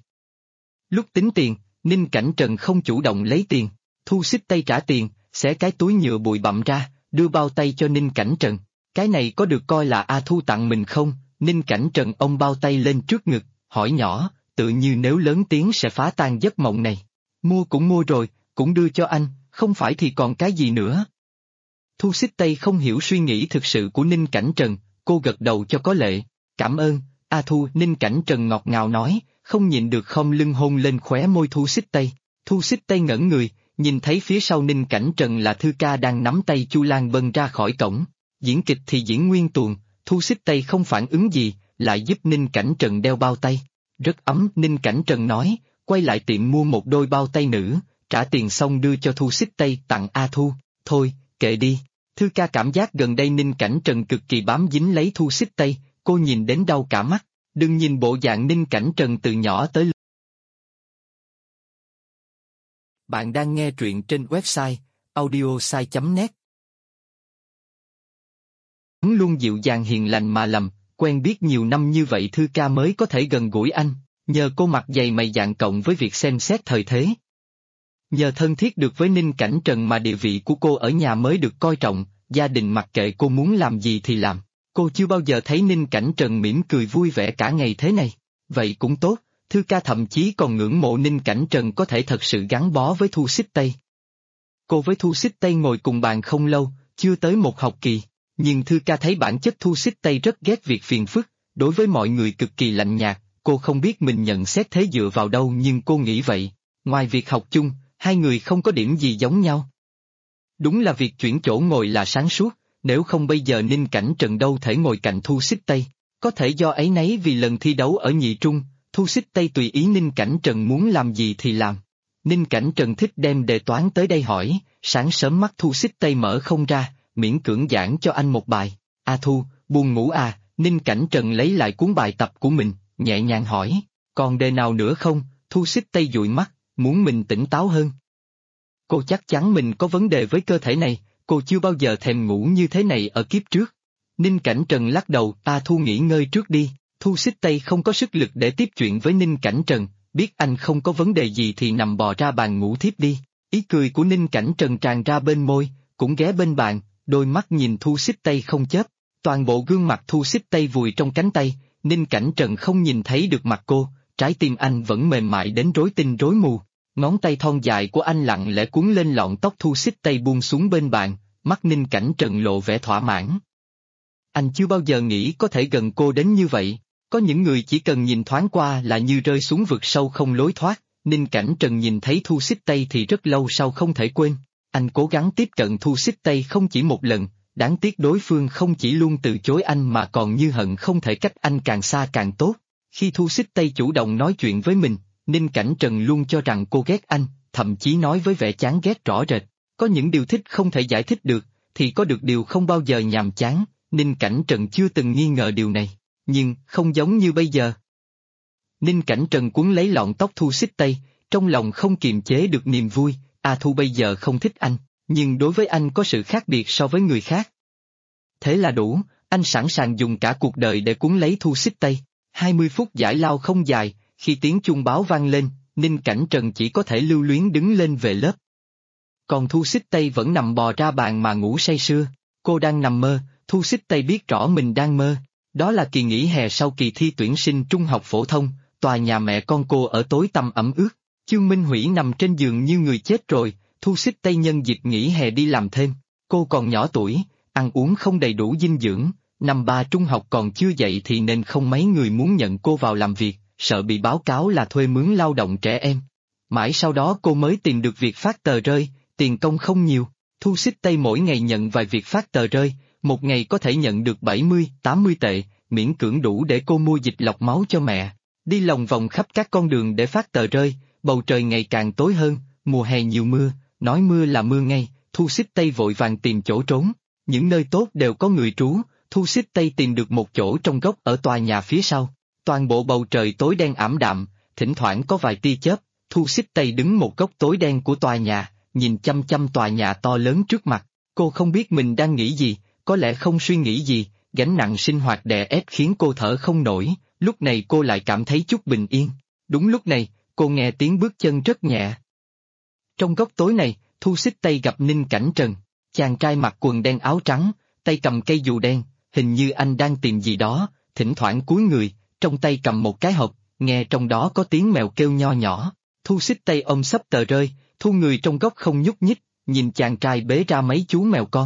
Lúc tính tiền, Ninh Cảnh Trần không chủ động lấy tiền. Thu Xích Tây trả tiền, xẻ cái túi nhựa bụi bặm ra, đưa bao tay cho Ninh Cảnh Trần. Cái này có được coi là Thu tặng mình không? Ninh Cảnh Trần ôm bao tay lên trước ngực, hỏi nhỏ, tự như nếu lớn tiếng sẽ phá tan giấc mộng này. Mua cũng mua rồi, cũng đưa cho anh, không phải thì còn cái gì nữa. Thu Xích Tây không hiểu suy nghĩ thực sự của Ninh Cảnh Trần, cô gật đầu cho có lệ. Cảm ơn, Thu. Ninh Cảnh Trần ngọt ngào nói, không nhịn được khom lưng hôn lên khóe môi Thu Xích Tây. Thu Xích Tây ngẩn người, nhìn thấy phía sau Ninh Cảnh Trần là Thư Ca đang nắm tay Chu Lan Bân ra khỏi cổng. Diễn kịch thì diễn nguyên tuồng, Thu Xích Tây không phản ứng gì, lại giúp Ninh Cảnh Trần đeo bao tay. Rất ấm. Ninh Cảnh Trần nói, quay lại tiệm mua một đôi bao tay nữ, trả tiền xong đưa cho Thu Xích Tây tặng Thu. Thôi, kệ đi. Thư Ca cảm giác gần đây Ninh Cảnh Trần cực kỳ bám dính lấy Thu Xích Tây, cô nhìn đến đau cả mắt. Đừng nhìn bộ dạng Ninh Cảnh Trần từ nhỏ tới lớn. Bạn đang nghe truyện trên website audiosai.net. Luôn dịu dàng hiền lành mà lầm, quen biết nhiều năm như vậy Thư Ca mới có thể gần gũi anh, nhờ cô mặt dày mày dạn cộng với việc xem xét thời thế. Nhờ thân thiết được với Ninh Cảnh Trần mà địa vị của cô ở nhà mới được coi trọng, gia đình mặc kệ cô muốn làm gì thì làm. Cô chưa bao giờ thấy Ninh Cảnh Trần mỉm cười vui vẻ cả ngày thế này. Vậy cũng tốt, Thư Ca thậm chí còn ngưỡng mộ Ninh Cảnh Trần có thể thật sự gắn bó với Thu Xích Tây. Cô với Thu Xích Tây ngồi cùng bàn không lâu, chưa tới một học kỳ, nhưng Thư Ca thấy bản chất Thu Xích Tây rất ghét việc phiền phức, đối với mọi người cực kỳ lạnh nhạt. Cô không biết mình nhận xét thế dựa vào đâu nhưng cô nghĩ vậy. Ngoài việc học chung, hai người không có điểm gì giống nhau. Đúng là việc chuyển chỗ ngồi là sáng suốt, nếu không bây giờ Ninh Cảnh Trần đâu thể ngồi cạnh Thu Xích Tây. Có thể do áy náy vì lần thi đấu ở nhị trung, Thu Xích Tây tùy ý Ninh Cảnh Trần muốn làm gì thì làm. Ninh Cảnh Trần thích đem đề toán tới đây hỏi, sáng sớm mắt Thu Xích Tây mở không ra, miễn cưỡng giảng cho anh một bài. A Thu, buồn ngủ à? Ninh Cảnh Trần lấy lại cuốn bài tập của mình, nhẹ nhàng hỏi. Còn đề nào nữa không? Thu Xích Tây dụi mắt, muốn mình tỉnh táo hơn. Cô chắc chắn mình có vấn đề với cơ thể này, cô chưa bao giờ thèm ngủ như thế này ở kiếp trước. Ninh Cảnh Trần lắc đầu, A Thu nghỉ ngơi trước đi. Thu Xích Tây không có sức lực để tiếp chuyện với Ninh Cảnh Trần, biết anh không có vấn đề gì thì nằm bò ra bàn ngủ thiếp đi. Ý cười của Ninh Cảnh Trần tràn ra bên môi, cũng ghé bên bàn, đôi mắt nhìn Thu Xích Tây không chớp. Toàn bộ gương mặt Thu Xích Tây vùi trong cánh tay, Ninh Cảnh Trần không nhìn thấy được mặt cô, trái tim anh vẫn mềm mại đến rối tinh rối mù. Ngón tay thon dài của anh lặng lẽ cuốn lên lọn tóc Thu Xích Tây buông xuống bên bàn, mắt Ninh Cảnh Trần lộ vẻ thỏa mãn. Anh chưa bao giờ nghĩ có thể gần cô đến như vậy, có những người chỉ cần nhìn thoáng qua là như rơi xuống vực sâu không lối thoát, Ninh Cảnh Trần nhìn thấy Thu Xích Tây thì rất lâu sau không thể quên. Anh cố gắng tiếp cận Thu Xích Tây không chỉ một lần, đáng tiếc đối phương không chỉ luôn từ chối anh mà còn như hận không thể cách anh càng xa càng tốt. Khi Thu Xích Tây chủ động nói chuyện với mình, Ninh Cảnh Trần luôn cho rằng cô ghét anh, thậm chí nói với vẻ chán ghét rõ rệt. Có những điều thích không thể giải thích được, thì có được điều không bao giờ nhàm chán, Ninh Cảnh Trần chưa từng nghi ngờ điều này, nhưng không giống như bây giờ. Ninh Cảnh Trần cuốn lấy lọn tóc Thu Xích Tây, trong lòng không kiềm chế được niềm vui, A Thu bây giờ không thích anh, nhưng đối với anh có sự khác biệt so với người khác. Thế là đủ, anh sẵn sàng dùng cả cuộc đời để cuốn lấy Thu Xích Tây. 20 phút giải lao không dài, khi tiếng chuông báo vang lên, Ninh Cảnh Trần chỉ có thể lưu luyến đứng lên về lớp. Còn Thu Xích Tây vẫn nằm bò ra bàn mà ngủ say sưa, cô đang nằm mơ, Thu Xích Tây biết rõ mình đang mơ. Đó là kỳ nghỉ hè sau kỳ thi tuyển sinh trung học phổ thông, tòa nhà mẹ con cô ở tối tăm ẩm ướt. Chương Minh Hủy nằm trên giường như người chết rồi, Thu Xích Tây nhân dịp nghỉ hè đi làm thêm. Cô còn nhỏ tuổi, ăn uống không đầy đủ dinh dưỡng, năm ba trung học còn chưa dậy thì nên không mấy người muốn nhận cô vào làm việc, sợ bị báo cáo là thuê mướn lao động trẻ em. Mãi sau đó cô mới tìm được việc phát tờ rơi, tiền công không nhiều. Thu Xích Tây mỗi ngày nhận vài việc phát tờ rơi, một ngày có thể nhận được 70-80 tệ, miễn cưỡng đủ để cô mua dịch lọc máu cho mẹ. Đi lòng vòng khắp các con đường để phát tờ rơi, bầu trời ngày càng tối hơn, mùa hè nhiều mưa, nói mưa là mưa ngay, Thu Xích Tây vội vàng tìm chỗ trốn. Những nơi tốt đều có người trú, Thu Xích Tây tìm được một chỗ trong góc ở tòa nhà phía sau. Toàn bộ bầu trời tối đen ảm đạm, thỉnh thoảng có vài tia chớp, Thu Xích Tây đứng một góc tối đen của tòa nhà, nhìn chăm chăm tòa nhà to lớn trước mặt. Cô không biết mình đang nghĩ gì, có lẽ không suy nghĩ gì, gánh nặng sinh hoạt đè ép khiến cô thở không nổi, lúc này cô lại cảm thấy chút bình yên. Đúng lúc này, cô nghe tiếng bước chân rất nhẹ. Trong góc tối này, Thu Xích Tây gặp Ninh Cảnh Trần, chàng trai mặc quần đen áo trắng, tay cầm cây dù đen, hình như anh đang tìm gì đó, thỉnh thoảng cúi người, trong tay cầm một cái hộp, nghe trong đó có tiếng mèo kêu nho nhỏ. Thu Xích Tây ôm sấp tờ rơi, thu người trong góc không nhúc nhích, nhìn chàng trai bế ra mấy chú mèo con.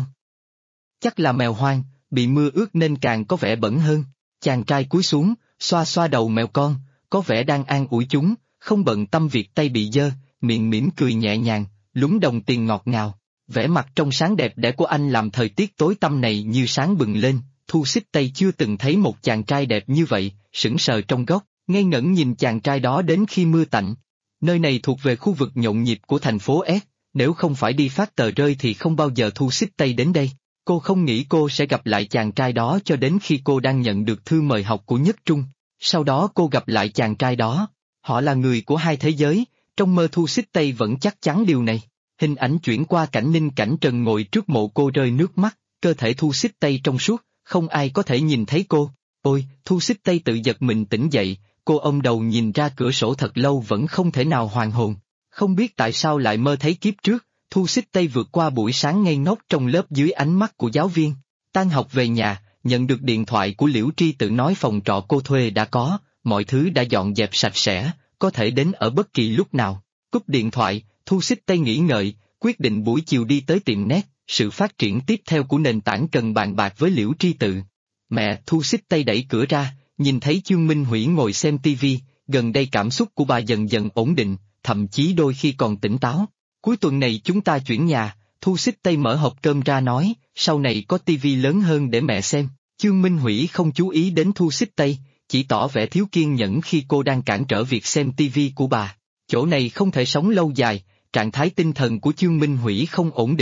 Chắc là mèo hoang, bị mưa ướt nên càng có vẻ bẩn hơn. Chàng trai cúi xuống, xoa xoa đầu mèo con, có vẻ đang an ủi chúng, không bận tâm việc tay bị dơ, miệng mỉm cười nhẹ nhàng, lúng đồng tiền ngọt ngào. Vẻ mặt trong sáng đẹp đẽ của anh làm thời tiết tối tăm này như sáng bừng lên. Thu Xích Tây chưa từng thấy một chàng trai đẹp như vậy, sững sờ trong góc, ngây ngẩn nhìn chàng trai đó đến khi mưa tạnh. Nơi này thuộc về khu vực nhộn nhịp của thành phố S, nếu không phải đi phát tờ rơi thì không bao giờ Thu Xích Tây đến đây. Cô không nghĩ cô sẽ gặp lại chàng trai đó cho đến khi cô đang nhận được thư mời học của Nhất Trung. Sau đó cô gặp lại chàng trai đó. Họ là người của hai thế giới, trong mơ Thu Xích Tây vẫn chắc chắn điều này. Hình ảnh chuyển qua cảnh Ninh Cảnh Trần ngồi trước mộ cô rơi nước mắt, cơ thể Thu Xích Tây trong suốt, không ai có thể nhìn thấy cô. Ôi, Thu Xích Tây tự giật mình tỉnh dậy, cô ôm đầu nhìn ra cửa sổ thật lâu vẫn không thể nào hoàn hồn. Không biết tại sao lại mơ thấy kiếp trước, Thu Xích Tây vượt qua buổi sáng ngây ngốc trong lớp dưới ánh mắt của giáo viên. Tan học về nhà, nhận được điện thoại của Liễu Tri Tự nói phòng trọ cô thuê đã có, mọi thứ đã dọn dẹp sạch sẽ, có thể đến ở bất kỳ lúc nào. Cúp điện thoại, Thu Xích Tây nghĩ ngợi, quyết định buổi chiều đi tới tiệm nét, sự phát triển tiếp theo của nền tảng cần bàn bạc với Liễu Tri Tự. Mẹ, Thu Xích Tây đẩy cửa ra, nhìn thấy Chương Minh Hủy ngồi xem tivi, gần đây cảm xúc của bà dần dần ổn định, thậm chí đôi khi còn tỉnh táo. Cuối tuần này chúng ta chuyển nhà, Thu Xích Tây mở hộp cơm ra nói, sau này có tivi lớn hơn để mẹ xem. Chương Minh Hủy không chú ý đến Thu Xích Tây, chỉ tỏ vẻ thiếu kiên nhẫn khi cô đang cản trở việc xem tivi của bà. Chỗ này không thể sống lâu dài, trạng thái tinh thần của Chương Minh Hủy không ổn định,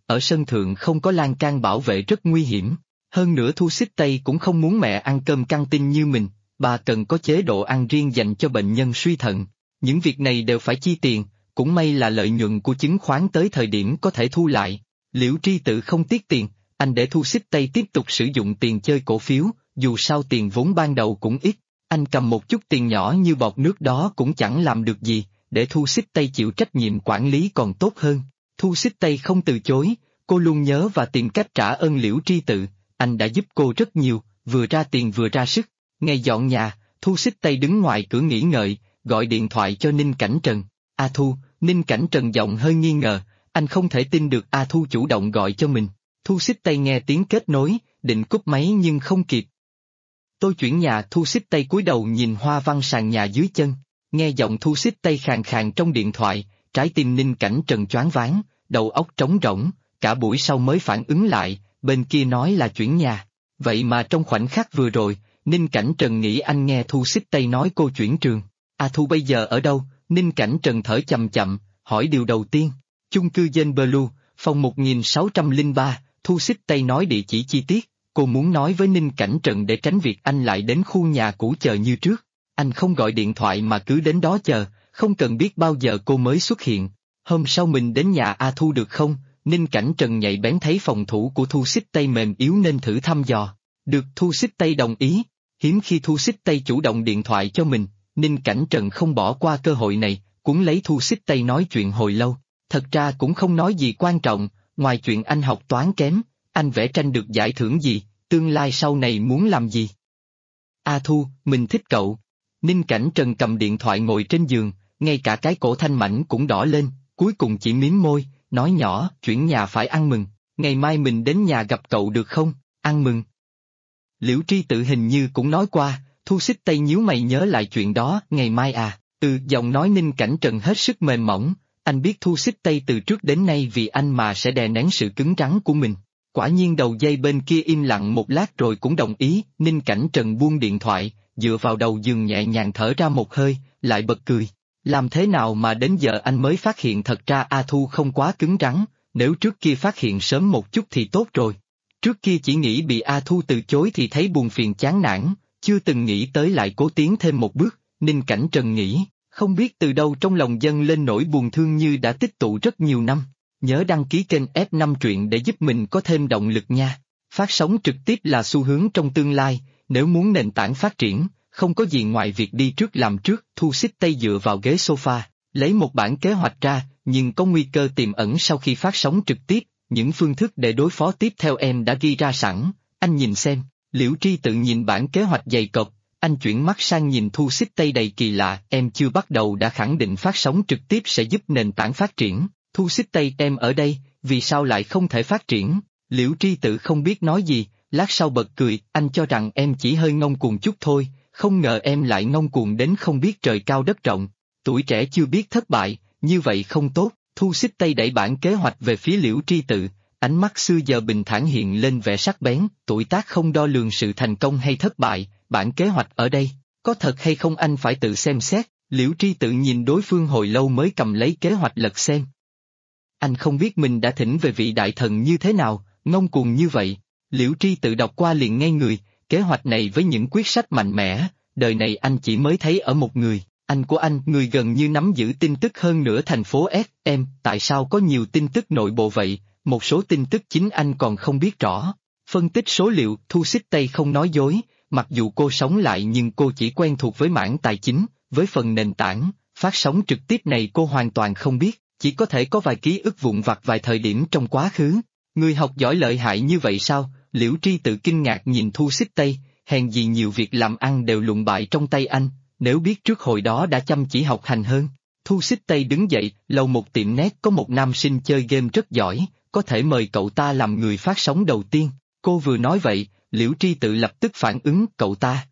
ở sân thượng không có lan can bảo vệ rất nguy hiểm. Hơn nữa Thu Xích Tây cũng không muốn mẹ ăn cơm căng tin như mình, bà cần có chế độ ăn riêng dành cho bệnh nhân suy thận. Những việc này đều phải chi tiền, cũng may là lợi nhuận của chứng khoán tới thời điểm có thể thu lại. Liễu Tri Tự không tiếc tiền, anh để Thu Xích Tây tiếp tục sử dụng tiền chơi cổ phiếu, dù sao tiền vốn ban đầu cũng ít, anh cầm một chút tiền nhỏ như bọt nước đó cũng chẳng làm được gì, để Thu Xích Tây chịu trách nhiệm quản lý còn tốt hơn. Thu Xích Tây không từ chối, cô luôn nhớ và tìm cách trả ơn Liễu Tri Tự, anh đã giúp cô rất nhiều, vừa ra tiền vừa ra sức. Ngày dọn nhà, Thu Xích Tây đứng ngoài cửa nghĩ ngợi, gọi điện thoại cho Ninh Cảnh Trần. A Thu, Ninh Cảnh Trần giọng hơi nghi ngờ, anh không thể tin được A Thu chủ động gọi cho mình. Thu Xích Tây nghe tiếng kết nối, định cúp máy nhưng không kịp. Tôi chuyển nhà. Thu Xích Tây cúi đầu nhìn hoa văn sàn nhà dưới chân, nghe giọng Thu Xích Tây khàn khàn trong điện thoại, trái tim Ninh Cảnh Trần choáng váng, đầu óc trống rỗng, cả buổi sau mới phản ứng lại, bên kia nói là chuyển nhà. Vậy mà trong khoảnh khắc vừa rồi, Ninh Cảnh Trần nghĩ anh nghe Thu Xích Tây nói cô chuyển trường. A Thu bây giờ ở đâu? Ninh Cảnh Trần thở chậm chậm, hỏi điều đầu tiên. Chung cư Gen Blue, phòng 1603, Thu Xích Tây nói địa chỉ chi tiết, cô muốn nói với Ninh Cảnh Trần để tránh việc anh lại đến khu nhà cũ chờ như trước. Anh không gọi điện thoại mà cứ đến đó chờ, không cần biết bao giờ cô mới xuất hiện. Hôm sau mình đến nhà A Thu được không? Ninh Cảnh Trần nhạy bén thấy phòng thủ của Thu Xích Tây mềm yếu nên thử thăm dò. Được, Thu Xích Tây đồng ý. Hiếm khi Thu Xích Tây chủ động điện thoại cho mình, Ninh Cảnh Trần không bỏ qua cơ hội này, cuốn lấy Thu Xích Tây nói chuyện hồi lâu. Thật ra cũng không nói gì quan trọng, ngoài chuyện anh học toán kém, anh vẽ tranh được giải thưởng gì, tương lai sau này muốn làm gì. A Thu, mình thích cậu. Ninh Cảnh Trần cầm điện thoại ngồi trên giường, ngay cả cái cổ thanh mảnh cũng đỏ lên, cuối cùng chỉ mím môi, nói nhỏ, chuyển nhà phải ăn mừng, ngày mai mình đến nhà gặp cậu được không? Ăn mừng. Liễu Tri Tự hình như cũng nói qua. Thu Xích Tây nhíu mày nhớ lại chuyện đó. Ngày mai à? Giọng nói Ninh Cảnh Trần hết sức mềm mỏng, anh biết Thu Xích Tây từ trước đến nay vì anh mà sẽ đè nén sự cứng rắn của mình. Quả nhiên đầu dây bên kia im lặng một lát rồi cũng đồng ý. Ninh Cảnh Trần buông điện thoại, dựa vào đầu giường nhẹ nhàng thở ra một hơi, lại bật cười. Làm thế nào mà đến giờ anh mới phát hiện thật ra A Thu không quá cứng rắn, nếu trước kia phát hiện sớm một chút thì tốt rồi. Trước kia chỉ nghĩ bị A Thu từ chối thì thấy buồn phiền chán nản, chưa từng nghĩ tới lại cố tiến thêm một bước. Ninh Cảnh Trần nghĩ, không biết từ đâu trong lòng dâng lên nỗi buồn thương như đã tích tụ rất nhiều năm. Nhớ đăng ký kênh F5 truyện để giúp mình có thêm động lực nha. Phát sóng trực tiếp là xu hướng trong tương lai, nếu muốn nền tảng phát triển, không có gì ngoài việc đi trước làm trước. Thu Xích Tây dựa vào ghế sofa, lấy một bản kế hoạch ra, nhưng có nguy cơ tiềm ẩn sau khi phát sóng trực tiếp. Những phương thức để đối phó tiếp theo em đã ghi ra sẵn, anh nhìn xem. Liễu Tri Tự nhìn bản kế hoạch dày cộp, anh chuyển mắt sang nhìn Thu Xích Tây đầy kỳ lạ. Em chưa bắt đầu đã khẳng định phát sóng trực tiếp sẽ giúp nền tảng phát triển. Thu Xích Tây, em ở đây, vì sao lại không thể phát triển? Liễu Tri Tự không biết nói gì, lát sau bật cười. Anh cho rằng em chỉ hơi ngông cuồng chút thôi, không ngờ em lại ngông cuồng đến không biết trời cao đất rộng. Tuổi trẻ chưa biết thất bại, như vậy không tốt. Thu Xích Tây đẩy bản kế hoạch về phía Liễu Tri Tự, ánh mắt xưa giờ bình thản hiện lên vẻ sắc bén. Tuổi tác không đo lường sự thành công hay thất bại, bản kế hoạch ở đây, có thật hay không anh phải tự xem xét. Liễu Tri Tự nhìn đối phương hồi lâu mới cầm lấy kế hoạch lật xem. Anh không biết mình đã thỉnh về vị đại thần như thế nào, ngông cuồng như vậy. Liễu Tri Tự đọc qua liền ngây người, kế hoạch này với những quyết sách mạnh mẽ, đời này anh chỉ mới thấy ở một người. Anh của anh, người gần như nắm giữ tin tức hơn nửa thành phố S. Em, tại sao có nhiều tin tức nội bộ vậy, một số tin tức chính anh còn không biết rõ. Phân tích số liệu, Thu Xích Tây không nói dối, mặc dù cô sống lại nhưng cô chỉ quen thuộc với mảng tài chính, với phần nền tảng, phát sóng trực tiếp này cô hoàn toàn không biết, chỉ có thể có vài ký ức vụn vặt vài thời điểm trong quá khứ. Người học giỏi lợi hại như vậy sao? Liễu Tri Tự kinh ngạc nhìn Thu Xích Tây, hèn gì nhiều việc làm ăn đều lụng bại trong tay anh. Nếu biết trước hồi đó đã chăm chỉ học hành hơn. Thu Xích Tây đứng dậy, lầu một tiệm net có một nam sinh chơi game rất giỏi, có thể mời cậu ta làm người phát sóng đầu tiên. Cô vừa nói vậy, Liễu Tri Tự lập tức phản ứng, cậu ta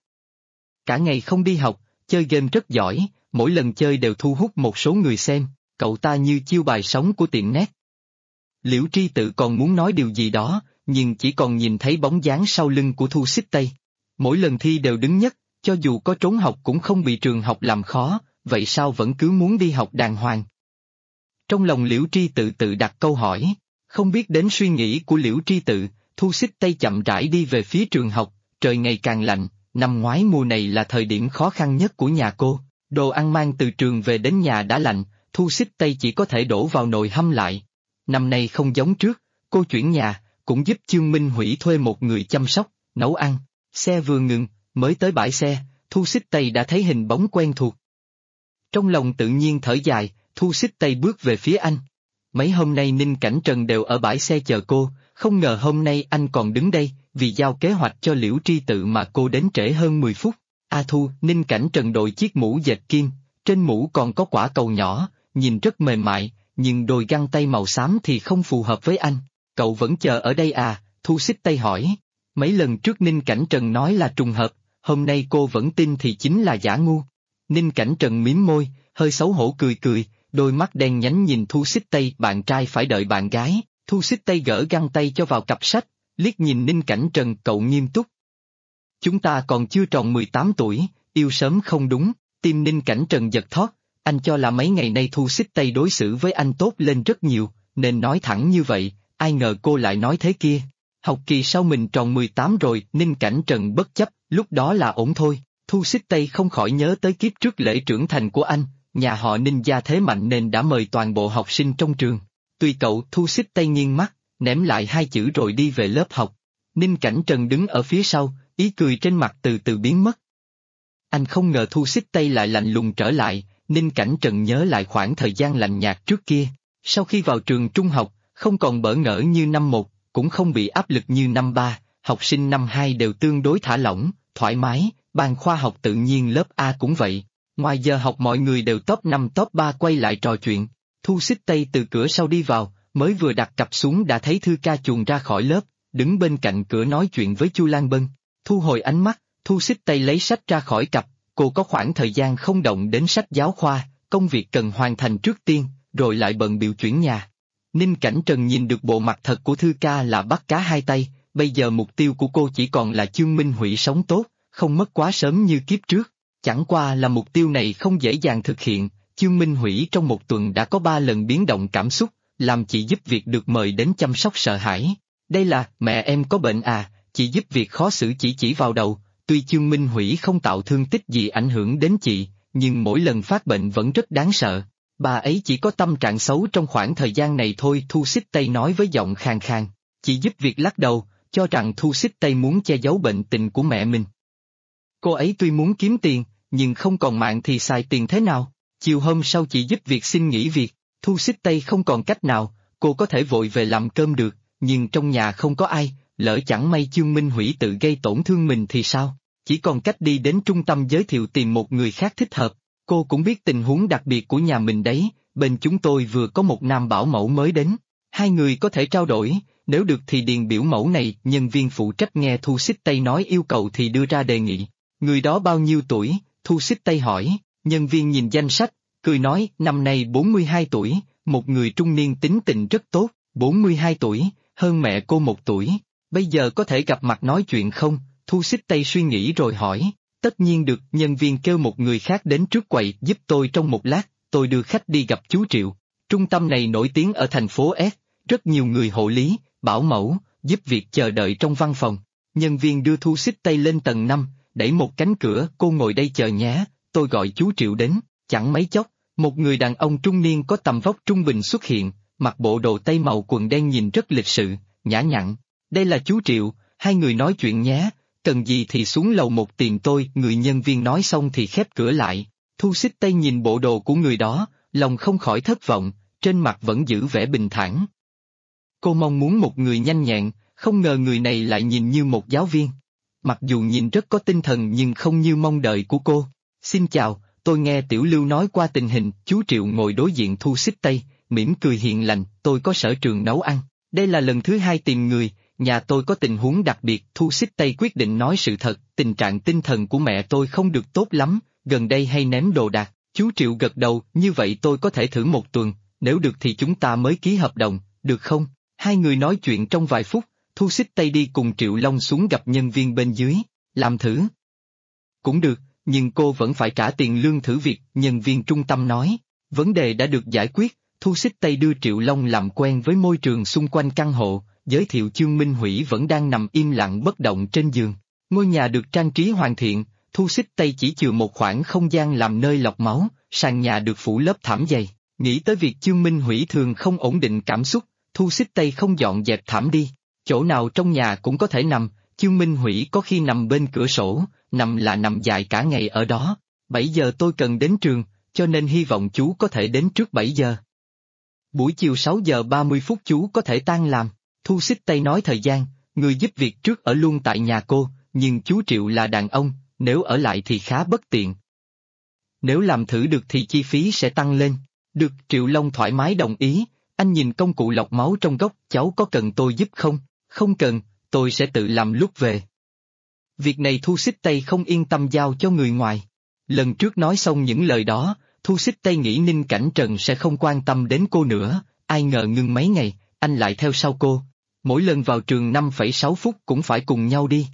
cả ngày không đi học, chơi game rất giỏi, mỗi lần chơi đều thu hút một số người xem, cậu ta như chiêu bài sống của tiệm net. Liễu Tri Tự còn muốn nói điều gì đó, nhưng chỉ còn nhìn thấy bóng dáng sau lưng của Thu Xích Tây. Mỗi lần thi đều đứng nhất, cho dù có trốn học cũng không bị trường học làm khó, vậy sao vẫn cứ muốn đi học đàng hoàng? Trong lòng Liễu Tri Tự tự đặt câu hỏi, Không biết đến suy nghĩ của Liễu Tri Tự, Thu Xích Tây chậm rãi đi về phía trường học, trời ngày càng lạnh, năm ngoái mùa này là thời điểm khó khăn nhất của nhà cô, đồ ăn mang từ trường về đến nhà đã lạnh, Thu Xích Tây chỉ có thể đổ vào nồi hâm lại. Năm nay không giống trước, cô chuyển nhà, cũng giúp Chương Minh Hủy thuê một người chăm sóc, nấu ăn, xe vừa ngừng, mới tới bãi xe, Thu Xích Tây đã thấy hình bóng quen thuộc. Trong lòng tự nhiên thở dài, Thu Xích Tây bước về phía anh. Mấy hôm nay Ninh Cảnh Trần đều ở bãi xe chờ cô, không ngờ hôm nay anh còn đứng đây, vì giao kế hoạch cho Liễu Tri Tự mà cô đến trễ hơn 10 phút. A Thu, Ninh Cảnh Trần đội chiếc mũ dệt kim, trên mũ còn có quả cầu nhỏ, nhìn rất mềm mại, nhưng đôi găng tay màu xám thì không phù hợp với anh. Cậu vẫn chờ ở đây à? Thu Xích Tây hỏi. Mấy lần trước Ninh Cảnh Trần nói là trùng hợp, hôm nay cô vẫn tin thì chính là giả ngu. Ninh Cảnh Trần mím môi, hơi xấu hổ cười cười, đôi mắt đen nhánh nhìn Thu Xích Tây. Bạn trai phải đợi bạn gái. Thu Xích Tây gỡ găng tay cho vào cặp sách, liếc nhìn Ninh Cảnh Trần. Cậu nghiêm túc. Chúng ta còn chưa tròn 18 tuổi, yêu sớm không đúng. Tim Ninh Cảnh Trần giật thót, anh cho là mấy ngày nay Thu Xích Tây đối xử với anh tốt lên rất nhiều, nên nói thẳng như vậy, ai ngờ cô lại nói thế kia. Học kỳ sau mình tròn 18 rồi, Ninh Cảnh Trần bất chấp, lúc đó là ổn thôi. Thu Xích Tây không khỏi nhớ tới kiếp trước lễ trưởng thành của anh, nhà họ Ninh gia thế mạnh nên đã mời toàn bộ học sinh trong trường. Tùy cậu. Thu Xích Tây nghiêng mắt, ném lại hai chữ rồi đi về lớp học. Ninh Cảnh Trần đứng ở phía sau, ý cười trên mặt từ từ biến mất. Anh không ngờ Thu Xích Tây lại lạnh lùng trở lại. Ninh Cảnh Trần nhớ lại khoảng thời gian lạnh nhạt trước kia, sau khi vào trường trung học, không còn bỡ ngỡ như năm 1, cũng không bị áp lực như năm 3, học sinh năm 2 đều tương đối thả lỏng, thoải mái, ban khoa học tự nhiên lớp A cũng vậy. Ngoài giờ học mọi người đều top 5 top 3 quay lại trò chuyện. Thu Xích Tây từ cửa sau đi vào, mới vừa đặt cặp xuống đã thấy Thư Ca chuồn ra khỏi lớp, đứng bên cạnh cửa nói chuyện với Chu Lan Bân. Thu hồi ánh mắt, Thu Xích Tây lấy sách ra khỏi cặp, cô có khoảng thời gian không động đến sách giáo khoa, công việc cần hoàn thành trước tiên, rồi lại bận bịu chuyển nhà. Ninh Cảnh Trần nhìn được bộ mặt thật của Thư Ca là bắt cá hai tay, bây giờ mục tiêu của cô chỉ còn là Chương Minh Hủy sống tốt, không mất quá sớm như kiếp trước. Chẳng qua là mục tiêu này không dễ dàng thực hiện, Chương Minh Hủy trong một tuần đã có 3 lần biến động cảm xúc, làm chị giúp việc được mời đến chăm sóc sợ hãi. Đây là, mẹ em có bệnh à, chị giúp việc khó xử chỉ vào đầu, tuy Chương Minh Hủy không tạo thương tích gì ảnh hưởng đến chị, nhưng mỗi lần phát bệnh vẫn rất đáng sợ. Bà ấy chỉ có tâm trạng xấu trong khoảng thời gian này thôi. Thu Xích Tây nói với giọng khàn khàn. Chị giúp việc lắc đầu, cho rằng Thu Xích Tây muốn che giấu bệnh tình của mẹ mình. Cô ấy tuy muốn kiếm tiền, nhưng không còn mạng thì xài tiền thế nào? Chiều hôm sau chị giúp việc xin nghỉ việc, Thu Xích Tây không còn cách nào, cô có thể vội về làm cơm được, nhưng trong nhà không có ai, lỡ chẳng may Chương Minh Hủy tự gây tổn thương mình thì sao? Chỉ còn cách đi đến trung tâm giới thiệu tìm một người khác thích hợp. Cô cũng biết tình huống đặc biệt của nhà mình đấy, bên chúng tôi vừa có một nam bảo mẫu mới đến. Hai người có thể trao đổi, nếu được thì điền biểu mẫu này. Nhân viên phụ trách nghe Thu Xích Tây nói yêu cầu thì đưa ra đề nghị. Người đó bao nhiêu tuổi? Thu Xích Tây hỏi. Nhân viên nhìn danh sách, cười nói năm nay 42 tuổi, một người trung niên tính tình rất tốt. 42 tuổi, hơn mẹ cô 1 tuổi. Bây giờ có thể gặp mặt nói chuyện không? Thu Xích Tây suy nghĩ rồi hỏi. Tất nhiên được. Nhân viên kêu một người khác đến trước quầy. Giúp tôi trong một lát, tôi đưa khách đi gặp chú Triệu. Trung tâm này nổi tiếng ở thành phố S, rất nhiều người hộ lý, bảo mẫu, giúp việc chờ đợi trong văn phòng. Nhân viên đưa Thu Xích Tây lên tầng 5, đẩy một cánh cửa. Cô ngồi đây chờ nhé, tôi gọi chú Triệu đến. Chẳng mấy chốc, một người đàn ông trung niên có tầm vóc trung bình xuất hiện, mặc bộ đồ tây màu quần đen nhìn rất lịch sự, nhã nhặn. Đây là chú Triệu, hai người nói chuyện nhé. Cần gì thì xuống lầu một tìm tôi. Người nhân viên nói xong thì khép cửa lại. Thu Xích Tây nhìn bộ đồ của người đó, lòng không khỏi thất vọng, trên mặt vẫn giữ vẻ bình thản. Cô mong muốn một người nhanh nhẹn, không ngờ người này lại nhìn như một giáo viên. Mặc dù nhìn rất có tinh thần nhưng không như mong đợi của cô. Xin chào, tôi nghe Tiểu Lưu nói qua tình hình. Chú Triệu ngồi đối diện Thu Xích Tây, mỉm cười hiền lành. Tôi có sở trường nấu ăn, đây là lần thứ 2 tìm người. Nhà tôi có tình huống đặc biệt. Thu Xích Tây quyết định nói sự thật. Tình trạng tinh thần của mẹ tôi không được tốt lắm, gần đây hay ném đồ đạc. Chú Triệu gật đầu. Như vậy tôi có thể thử 1 tuần, nếu được thì chúng ta mới ký hợp đồng, được không? Hai người nói chuyện trong vài phút. Thu Xích Tây đi cùng Triệu Long xuống gặp nhân viên bên dưới. Làm thử cũng được, nhưng cô vẫn phải trả tiền lương thử việc. Nhân viên trung tâm nói. Vấn đề đã được giải quyết. Thu Xích Tây đưa Triệu Long làm quen với môi trường xung quanh căn hộ, giới thiệu Chương Minh Hủy vẫn đang nằm im lặng bất động trên giường. Ngôi nhà được trang trí hoàn thiện, Thu Xích Tây chỉ chừa một khoảng không gian làm nơi lọc máu, sàn nhà được phủ lớp thảm dày. Nghĩ tới việc Chương Minh Hủy thường không ổn định cảm xúc, Thu Xích Tây không dọn dẹp thảm đi. Chỗ nào trong nhà cũng có thể nằm, Chương Minh Hủy có khi nằm bên cửa sổ, nằm là nằm dài cả ngày ở đó. 7 giờ tôi cần đến trường, cho nên hy vọng chú có thể đến trước 7 giờ. Buổi chiều 6 giờ 30 phút chú có thể tan làm. Thu Xích Tây nói thời gian, người giúp việc trước ở luôn tại nhà cô, nhưng chú Triệu là đàn ông, nếu ở lại thì khá bất tiện. Nếu làm thử được thì chi phí sẽ tăng lên. Được, Triệu Long thoải mái đồng ý. Anh nhìn công cụ lọc máu trong góc, cháu có cần tôi giúp không? Không cần, tôi sẽ tự làm lúc về. Việc này Thu Xích Tây không yên tâm giao cho người ngoài. Lần trước nói xong những lời đó, Thu Xích Tây nghĩ Ninh Cảnh Trần sẽ không quan tâm đến cô nữa, ai ngờ ngưng mấy ngày, anh lại theo sau cô. Mỗi lần vào trường 5,6 phút cũng phải cùng nhau đi.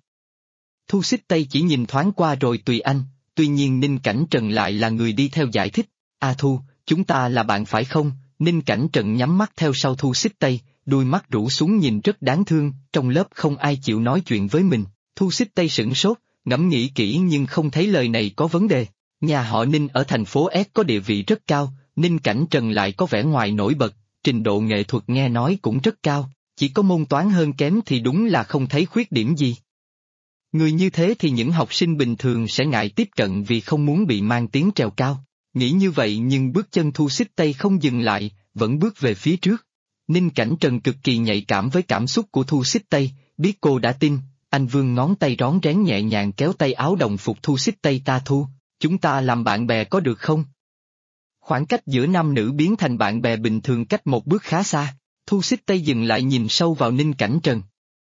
Thu Xích Tây chỉ nhìn thoáng qua rồi tùy anh, tuy nhiên Ninh Cảnh Trần lại là người đi theo giải thích. Thu, chúng ta là bạn phải không? Ninh Cảnh Trần nhắm mắt theo sau Thu Xích Tây, đôi mắt rũ xuống nhìn rất đáng thương, trong lớp không ai chịu nói chuyện với mình. Thu Xích Tây sửng sốt, ngẫm nghĩ kỹ nhưng không thấy lời này có vấn đề. Nhà họ Ninh ở thành phố S có địa vị rất cao, Ninh Cảnh Trần lại có vẻ ngoài nổi bật, trình độ nghệ thuật nghe nói cũng rất cao, chỉ có môn toán hơn kém thì đúng là không thấy khuyết điểm gì. Người như thế thì những học sinh bình thường sẽ ngại tiếp cận vì không muốn bị mang tiếng trèo cao. Nghĩ như vậy nhưng bước chân Thu Xích Tây không dừng lại, vẫn bước về phía trước. Ninh Cảnh Trần cực kỳ nhạy cảm với cảm xúc của Thu Xích Tây, biết cô đã tin, anh vươn ngón tay rón rén nhẹ nhàng kéo tay áo đồng phục Thu Xích Tây. Thu, chúng ta làm bạn bè có được không? Khoảng cách giữa nam nữ biến thành bạn bè bình thường cách một bước khá xa, Thu Xích Tây dừng lại nhìn sâu vào Ninh Cảnh Trần.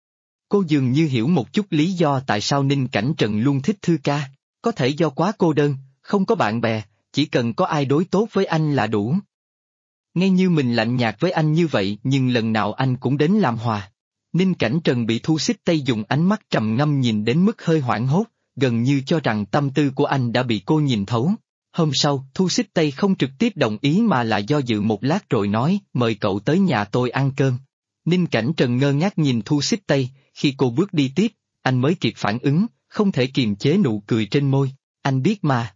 Cô dường như hiểu một chút lý do tại sao Ninh Cảnh Trần luôn thích Thư ca, có thể do quá cô đơn, không có bạn bè, chỉ cần có ai đối tốt với anh là đủ. Ngay như mình lạnh nhạt với anh như vậy nhưng lần nào anh cũng đến làm hòa. Ninh Cảnh Trần bị Thu Xích Tây dùng ánh mắt trầm ngâm nhìn đến mức hơi hoảng hốt, gần như cho rằng tâm tư của anh đã bị cô nhìn thấu. Hôm sau, Thu Xích Tây không trực tiếp đồng ý mà lại do dự một lát rồi nói, mời cậu tới nhà tôi ăn cơm. Ninh Cảnh Trần ngơ ngác nhìn Thu Xích Tây, khi cô bước đi tiếp, anh mới kịp phản ứng, không thể kiềm chế nụ cười trên môi, anh biết mà.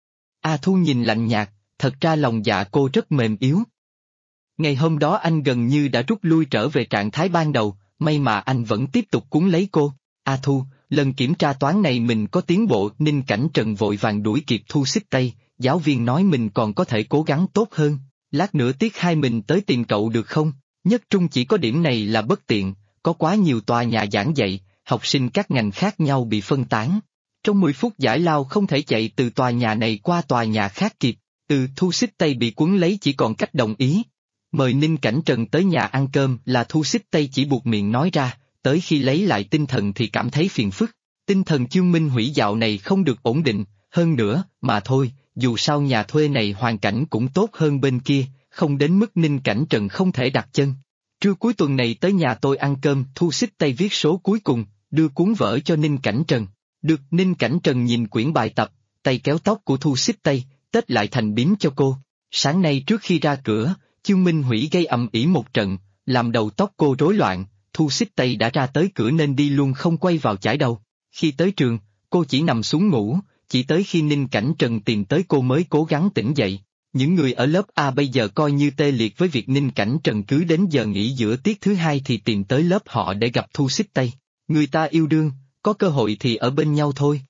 Thu nhìn lạnh nhạt, thật ra lòng dạ cô rất mềm yếu. Ngày hôm đó anh gần như đã rút lui trở về trạng thái ban đầu, may mà anh vẫn tiếp tục cuốn lấy cô. Thu, lần kiểm tra toán này mình có tiến bộ. Ninh Cảnh Trần vội vàng đuổi kịp Thu Xích Tây, giáo viên nói mình còn có thể cố gắng tốt hơn, lát nữa tiết 2 mình tới tìm cậu được không? Nhất trung chỉ có điểm này là bất tiện, có quá nhiều tòa nhà giảng dạy, học sinh các ngành khác nhau bị phân tán. Trong 10 phút giải lao không thể chạy từ tòa nhà này qua tòa nhà khác kịp, Thu Xích Tây bị cuốn lấy chỉ còn cách đồng ý. Mời Ninh Cảnh Trần tới nhà ăn cơm là Thu Xích Tây chỉ buộc miệng nói ra, tới khi lấy lại tinh thần thì cảm thấy phiền phức. Tinh thần Chương Minh Hủy dạo này không được ổn định, hơn nữa, mà thôi, dù sao nhà thuê này hoàn cảnh cũng tốt hơn bên kia, không đến mức Ninh Cảnh Trần không thể đặt chân. Trưa cuối tuần này tới nhà tôi ăn cơm. Thu Xích Tây viết số cuối cùng, đưa cuốn vở cho Ninh Cảnh Trần. Được. Ninh Cảnh Trần nhìn quyển bài tập, tay kéo tóc của Thu Xích Tây, tết lại thành bím cho cô. Sáng nay trước khi ra cửa, Chương Minh Hủy gây ầm ĩ một trận, làm đầu tóc cô rối loạn. Thu Xích Tây đã ra tới cửa nên đi luôn không quay vào chải đầu. Khi tới trường, cô chỉ nằm xuống ngủ, chỉ tới khi Ninh Cảnh Trần tìm tới cô mới cố gắng tỉnh dậy. Những người ở lớp A bây giờ coi như tê liệt với việc Ninh Cảnh Trần cứ đến giờ nghỉ giữa tiết thứ 2 thì tìm tới lớp họ để gặp Thu Xích Tây. Người ta yêu đương, có cơ hội thì ở bên nhau thôi.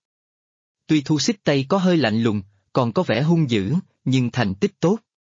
Tuy Thu Xích Tây có hơi lạnh lùng, còn có vẻ hung dữ, nhưng thành tích tốt.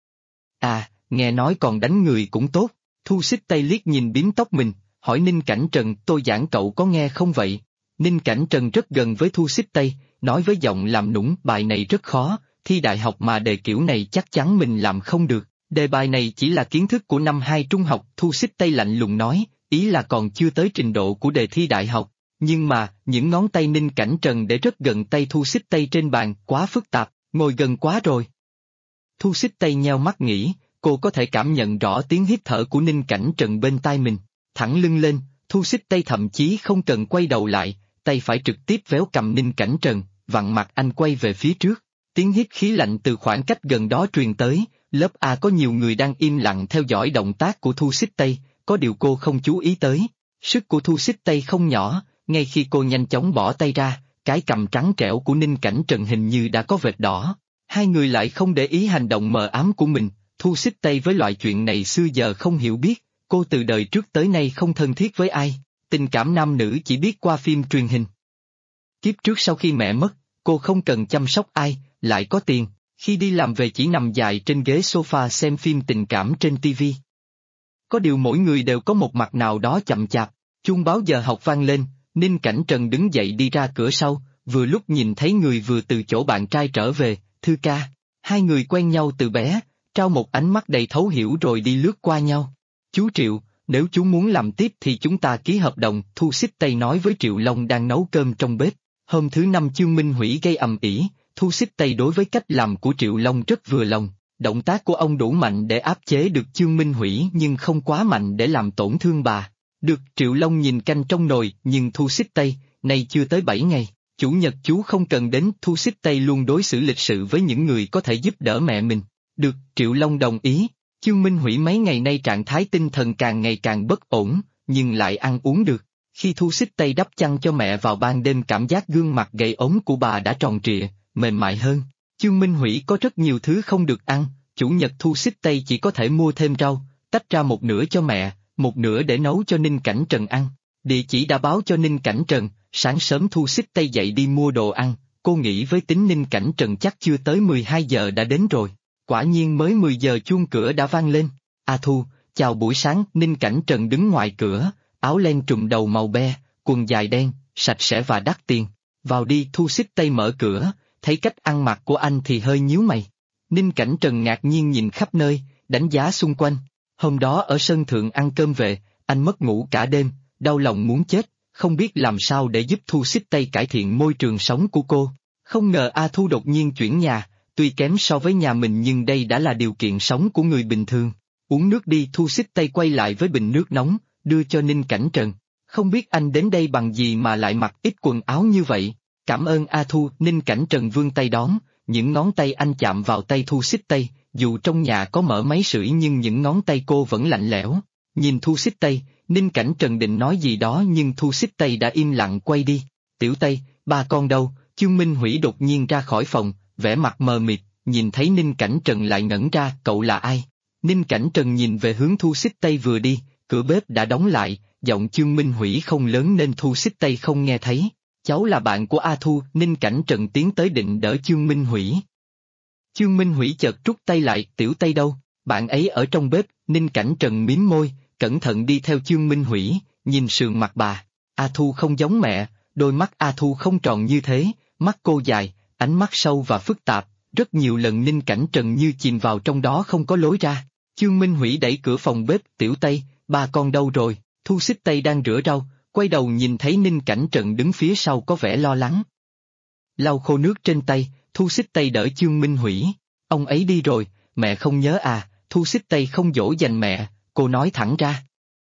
Nghe nói còn đánh người cũng tốt. Thu Xích Tây liếc nhìn bím tóc mình, hỏi Ninh Cảnh Trần, tôi giảng cậu có nghe không vậy? Ninh Cảnh Trần rất gần với Thu Xích Tây, nói với giọng làm nũng, bài này rất khó, thi đại học mà đề kiểu này chắc chắn mình làm không được. Đề bài này chỉ là kiến thức của năm 2 trung học. Thu Xích Tây lạnh lùng nói, ý là còn chưa tới trình độ của đề thi đại học. Nhưng mà, những ngón tay Ninh Cảnh Trần để rất gần tay Thu Xích Tây trên bàn, quá phức tạp, ngồi gần quá rồi. Thu Xích Tây nheo mắt nghĩ, cô có thể cảm nhận rõ tiếng hít thở của Ninh Cảnh Trần bên tai mình. Thẳng lưng lên, Thu Xích Tây thậm chí không cần quay đầu lại, tay phải trực tiếp véo cầm Ninh Cảnh Trần, vặn mặt anh quay về phía trước. Tiếng hít khí lạnh từ khoảng cách gần đó truyền tới, lớp A có nhiều người đang im lặng theo dõi động tác của Thu Xích Tây, có điều cô không chú ý tới. Sức của Thu Xích Tây không nhỏ, ngay khi cô nhanh chóng bỏ tay ra, cái cằm trắng trẻo của Ninh Cảnh Trần hình như đã có vệt đỏ. Hai người lại không để ý hành động mờ ám của mình. Thu Xích Tây với loại chuyện này xưa giờ không hiểu biết, cô từ đời trước tới nay không thân thiết với ai, tình cảm nam nữ chỉ biết qua phim truyền hình. Kiếp trước sau khi mẹ mất, cô không cần chăm sóc ai, lại có tiền, khi đi làm về chỉ nằm dài trên ghế sofa xem phim tình cảm trên TV. Có điều mỗi người đều có một mặt nào đó chậm chạp, chuông báo giờ học vang lên, Ninh Cảnh Trần đứng dậy đi ra cửa sau, vừa lúc nhìn thấy người vừa từ chỗ bạn trai trở về, Thư ca. Hai người quen nhau từ bé, trao một ánh mắt đầy thấu hiểu rồi đi lướt qua nhau. Chú Triệu, nếu chú muốn làm tiếp thì chúng ta ký hợp đồng, Thu Xích Tây nói với Triệu Long đang nấu cơm trong bếp. Hôm thứ năm Chương Minh Hủy gây ầm ĩ, Thu Xích Tây đối với cách làm của Triệu Long rất vừa lòng. Động tác của ông đủ mạnh để áp chế được Chương Minh Hủy nhưng không quá mạnh để làm tổn thương bà. Được, Triệu Long nhìn canh trong nồi, nhưng Thu Xích Tây, nay chưa tới 7 ngày, chủ nhật chú không cần đến, Thu Xích Tây luôn đối xử lịch sự với những người có thể giúp đỡ mẹ mình. Được, Triệu Long đồng ý. Chương Minh Hủy mấy ngày nay trạng thái tinh thần càng ngày càng bất ổn, nhưng lại ăn uống được. Khi Thu Xích Tây đắp chăn cho mẹ vào ban đêm cảm giác gương mặt gầy ốm của bà đã tròn trịa, mềm mại hơn. Chương Minh Hủy có rất nhiều thứ không được ăn, chủ nhật Thu Xích Tây chỉ có thể mua thêm rau, tách ra một nửa cho mẹ, một nửa để nấu cho Ninh Cảnh Trần ăn. Địa chỉ đã báo cho Ninh Cảnh Trần, sáng sớm Thu Xích Tây dậy đi mua đồ ăn, cô nghĩ với tính Ninh Cảnh Trần chắc chưa tới 12 giờ đã đến rồi. Quả nhiên mới 10 giờ chuông cửa đã vang lên. A Thu, chào buổi sáng, Ninh Cảnh Trần đứng ngoài cửa, áo len trùm đầu màu be, quần dài đen, sạch sẽ và đắt tiền. Vào đi, Thu Xích Tây mở cửa, thấy cách ăn mặc của anh thì hơi nhíu mày. Ninh Cảnh Trần ngạc nhiên nhìn khắp nơi, đánh giá xung quanh. Hôm đó ở sân thượng ăn cơm về, anh mất ngủ cả đêm, đau lòng muốn chết, không biết làm sao để giúp Thu Xích Tây cải thiện môi trường sống của cô. Không ngờ A Thu đột nhiên chuyển nhà, tuy kém so với nhà mình nhưng đây đã là điều kiện sống của người bình thường. Uống nước đi, Thu Xích Tây quay lại với bình nước nóng, đưa cho Ninh Cảnh Trần. Không biết anh đến đây bằng gì mà lại mặc ít quần áo như vậy. Cảm ơn A Thu, Ninh Cảnh Trần vươn tay đón, những ngón tay anh chạm vào tay Thu Xích Tây, dù trong nhà có mở máy sưởi nhưng những ngón tay cô vẫn lạnh lẽo. Nhìn Thu Xích Tây, Ninh Cảnh Trần định nói gì đó nhưng Thu Xích Tây đã im lặng quay đi. Tiểu Tây, ba con đâu? Chương Minh Hủy đột nhiên ra khỏi phòng, vẻ mặt mờ mịt, nhìn thấy Ninh Cảnh Trần lại ngẩn ra, cậu là ai? Ninh Cảnh Trần nhìn về hướng Thu Xích Tây vừa đi, cửa bếp đã đóng lại, giọng Chương Minh Hủy không lớn nên Thu Xích Tây không nghe thấy. Cháu là bạn của A Thu, Ninh Cảnh Trần tiến tới định đỡ Chương Minh Hủy. Chương Minh Hủy chợt rút tay lại, Tiểu Tây đâu? Bạn ấy ở trong bếp, Ninh Cảnh Trần mím môi, cẩn thận đi theo Chương Minh Hủy, nhìn sườn mặt bà. A Thu không giống mẹ, đôi mắt A Thu không tròn như thế, mắt cô dài, ánh mắt sâu và phức tạp, rất nhiều lần Ninh Cảnh Trần như chìm vào trong đó không có lối ra. Chương Minh Hủy đẩy cửa phòng bếp, Tiểu Tây, ba con đâu rồi? Thu Xích Tây đang rửa rau, quay đầu nhìn thấy Ninh Cảnh Trần đứng phía sau có vẻ lo lắng. Lau khô nước trên tay, Thu Xích Tây đỡ Chương Minh Hủy. Ông ấy đi rồi, mẹ không nhớ à? Thu Xích Tây không dỗ dành mẹ, cô nói thẳng ra.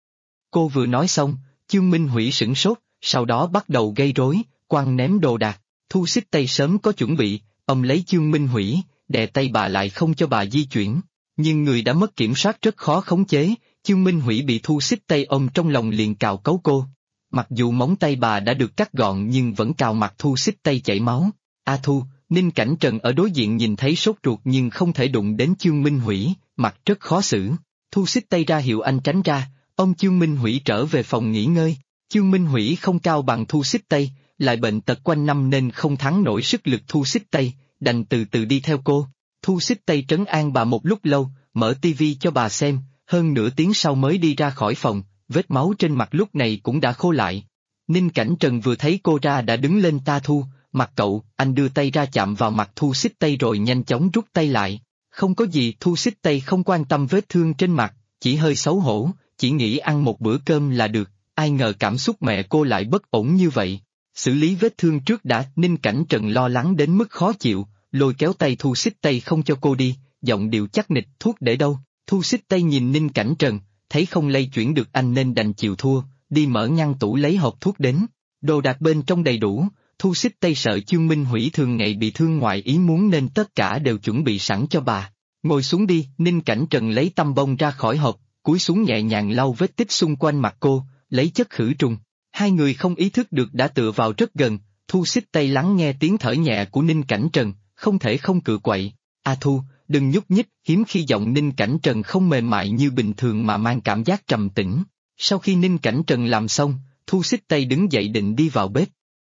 Cô vừa nói xong, Chương Minh Hủy sửng sốt, sau đó bắt đầu gây rối, quăng ném đồ đạc. Thu Xích Tây sớm có chuẩn bị, ông lấy Chương Minh Hủy, đè tay bà lại không cho bà di chuyển. Nhưng người đã mất kiểm soát rất khó khống chế, Chương Minh Hủy bị Thu Xích Tây ôm trong lòng liền cào cấu cô. Mặc dù móng tay bà đã được cắt gọn nhưng vẫn cào mặt Thu Xích Tây chảy máu. A Thu, Ninh Cảnh Trần ở đối diện nhìn thấy sốt ruột nhưng không thể đụng đến Chương Minh Hủy, mặt rất khó xử. Thu Xích Tây ra hiệu anh tránh ra, ông Chương Minh Hủy trở về phòng nghỉ ngơi. Chương Minh Hủy không cao bằng Thu Xích Tây, lại bệnh tật quanh năm nên không thắng nổi sức lực Thu Xích Tây, đành từ từ đi theo cô. Thu Xích Tây trấn an bà một lúc lâu, mở tivi cho bà xem, hơn nửa tiếng sau mới đi ra khỏi phòng, vết máu trên mặt lúc này cũng đã khô lại. Ninh Cảnh Trần vừa thấy cô ra đã đứng lên, ta Thu, mặt cậu, anh đưa tay ra chạm vào mặt Thu Xích Tây rồi nhanh chóng rút tay lại. Không có gì, Thu Xích Tây không quan tâm vết thương trên mặt, chỉ hơi xấu hổ, chỉ nghĩ ăn một bữa cơm là được, ai ngờ cảm xúc mẹ cô lại bất ổn như vậy. Xử lý vết thương trước đã, Ninh Cảnh Trần lo lắng đến mức khó chịu, lôi kéo tay Thu Xích Tây không cho cô đi, giọng điệu chắc nịch, thuốc để đâu? Thu Xích Tây nhìn Ninh Cảnh Trần, thấy không lay chuyển được anh nên đành chịu thua, đi mở ngăn tủ lấy hộp thuốc đến. Đồ đạc bên trong đầy đủ, Thu Xích Tây sợ Chương Minh Hủy thường ngày bị thương ngoại ý muốn nên tất cả đều chuẩn bị sẵn cho bà. Ngồi xuống đi, Ninh Cảnh Trần lấy tăm bông ra khỏi hộp, cúi xuống nhẹ nhàng lau vết tích xung quanh mặt cô, lấy chất khử trùng. Hai người không ý thức được đã tựa vào rất gần, Thu xích tay lắng nghe tiếng thở nhẹ của Ninh Cảnh Trần, không thể không cự quậy. A Thu, đừng nhúc nhích, hiếm khi giọng Ninh Cảnh Trần không mềm mại như bình thường mà mang cảm giác trầm tĩnh. Sau khi Ninh Cảnh Trần làm xong, Thu xích tay đứng dậy định đi vào bếp.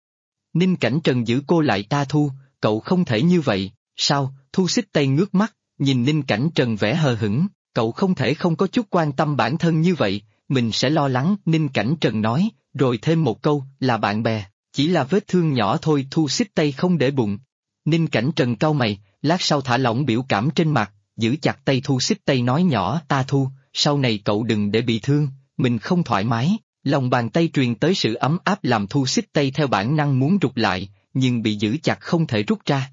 Ninh Cảnh Trần giữ cô lại. A Thu, cậu không thể như vậy. Sao? Thu xích tay ngước mắt, nhìn Ninh Cảnh Trần vẻ hờ hững, cậu không thể không có chút quan tâm bản thân như vậy, mình sẽ lo lắng. Ninh Cảnh Trần nói, rồi thêm một câu, là bạn bè, chỉ là vết thương nhỏ thôi. Thu xích tay không để bụng. Ninh Cảnh Trần cau mày, lát sau thả lỏng biểu cảm trên mặt, giữ chặt tay Thu xích tay nói nhỏ, A Thu, sau này cậu đừng để bị thương, mình không thoải mái. Lòng bàn tay truyền tới sự ấm áp làm Thu xích tay theo bản năng muốn rụt lại, nhưng bị giữ chặt không thể rút ra.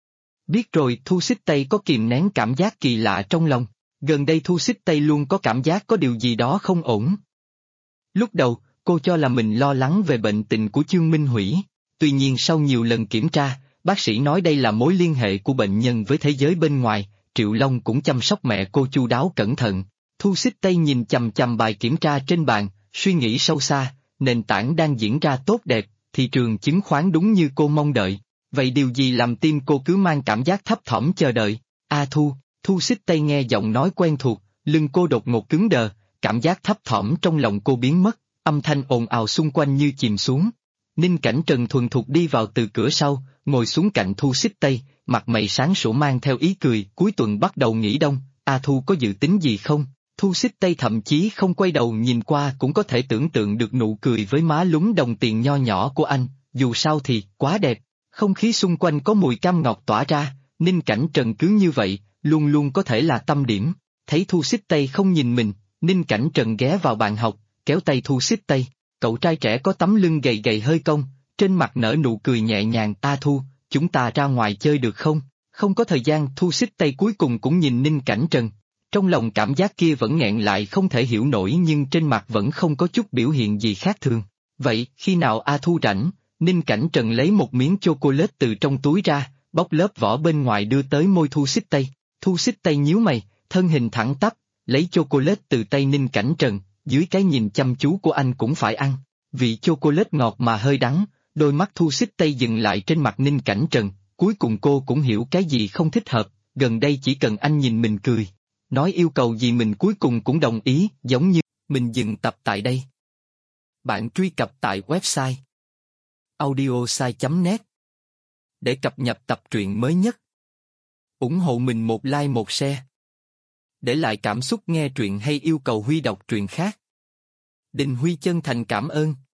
Biết rồi, Thu xích tay có kìm nén cảm giác kỳ lạ trong lòng, gần đây Thu xích tay luôn có cảm giác có điều gì đó không ổn. Lúc đầu, cô cho là mình lo lắng về bệnh tình của Chương Minh Hủy, tuy nhiên sau nhiều lần kiểm tra, bác sĩ nói đây là mối liên hệ của bệnh nhân với thế giới bên ngoài. Triệu Long cũng chăm sóc mẹ cô chu đáo cẩn thận. Thu xích tay nhìn chằm chằm bài kiểm tra trên bàn, suy nghĩ sâu xa, nền tảng đang diễn ra tốt đẹp, thị trường chứng khoán đúng như cô mong đợi. Vậy điều gì làm tim cô cứ mang cảm giác thấp thỏm chờ đợi? A Thu, Thu xích tay nghe giọng nói quen thuộc, lưng cô đột ngột cứng đờ, cảm giác thấp thỏm trong lòng cô biến mất, âm thanh ồn ào xung quanh như chìm xuống. Ninh Cảnh Trần thuần thục đi vào từ cửa sau, ngồi xuống cạnh Thu xích tay, mặt mày sáng sủa mang theo ý cười. Cuối tuần bắt đầu nghỉ đông, A Thu có dự tính gì không? Thu xích tay thậm chí không quay đầu nhìn qua cũng có thể tưởng tượng được nụ cười với má lúm đồng tiền nho nhỏ của anh, dù sao thì quá đẹp. Không khí xung quanh có mùi cam ngọt tỏa ra, Ninh Cảnh Trần cứ như vậy, luôn luôn có thể là tâm điểm. Thấy Thu xích tay không nhìn mình, Ninh Cảnh Trần ghé vào bàn học, kéo tay Thu xích tay. Cậu trai trẻ có tấm lưng gầy gầy hơi cong, trên mặt nở nụ cười nhẹ nhàng. A Thu, chúng ta ra ngoài chơi được không? Không có thời gian. Thu xích tay cuối cùng cũng nhìn Ninh Cảnh Trần. Trong lòng cảm giác kia vẫn nghẹn lại không thể hiểu nổi nhưng trên mặt vẫn không có chút biểu hiện gì khác thường. Vậy, khi nào A Thu rảnh? Ninh Cảnh Trần lấy một miếng chocolate từ trong túi ra, bóc lớp vỏ bên ngoài đưa tới môi Thu xích tay. Thu xích tay nhíu mày, thân hình thẳng tắp, lấy chocolate từ tay Ninh Cảnh Trần, dưới cái nhìn chăm chú của anh cũng phải ăn. Vị chocolate ngọt mà hơi đắng, đôi mắt Thu xích tay dừng lại trên mặt Ninh Cảnh Trần, cuối cùng cô cũng hiểu cái gì không thích hợp, gần đây chỉ cần anh nhìn mình cười, nói yêu cầu gì mình cuối cùng cũng đồng ý, giống như mình dừng tập tại đây. Bạn truy cập tại website audiosai.net để cập nhật tập truyện mới nhất. Ủng hộ mình một like một share. Để lại cảm xúc nghe truyện hay yêu cầu Huy đọc truyện khác. Đình Huy chân thành cảm ơn.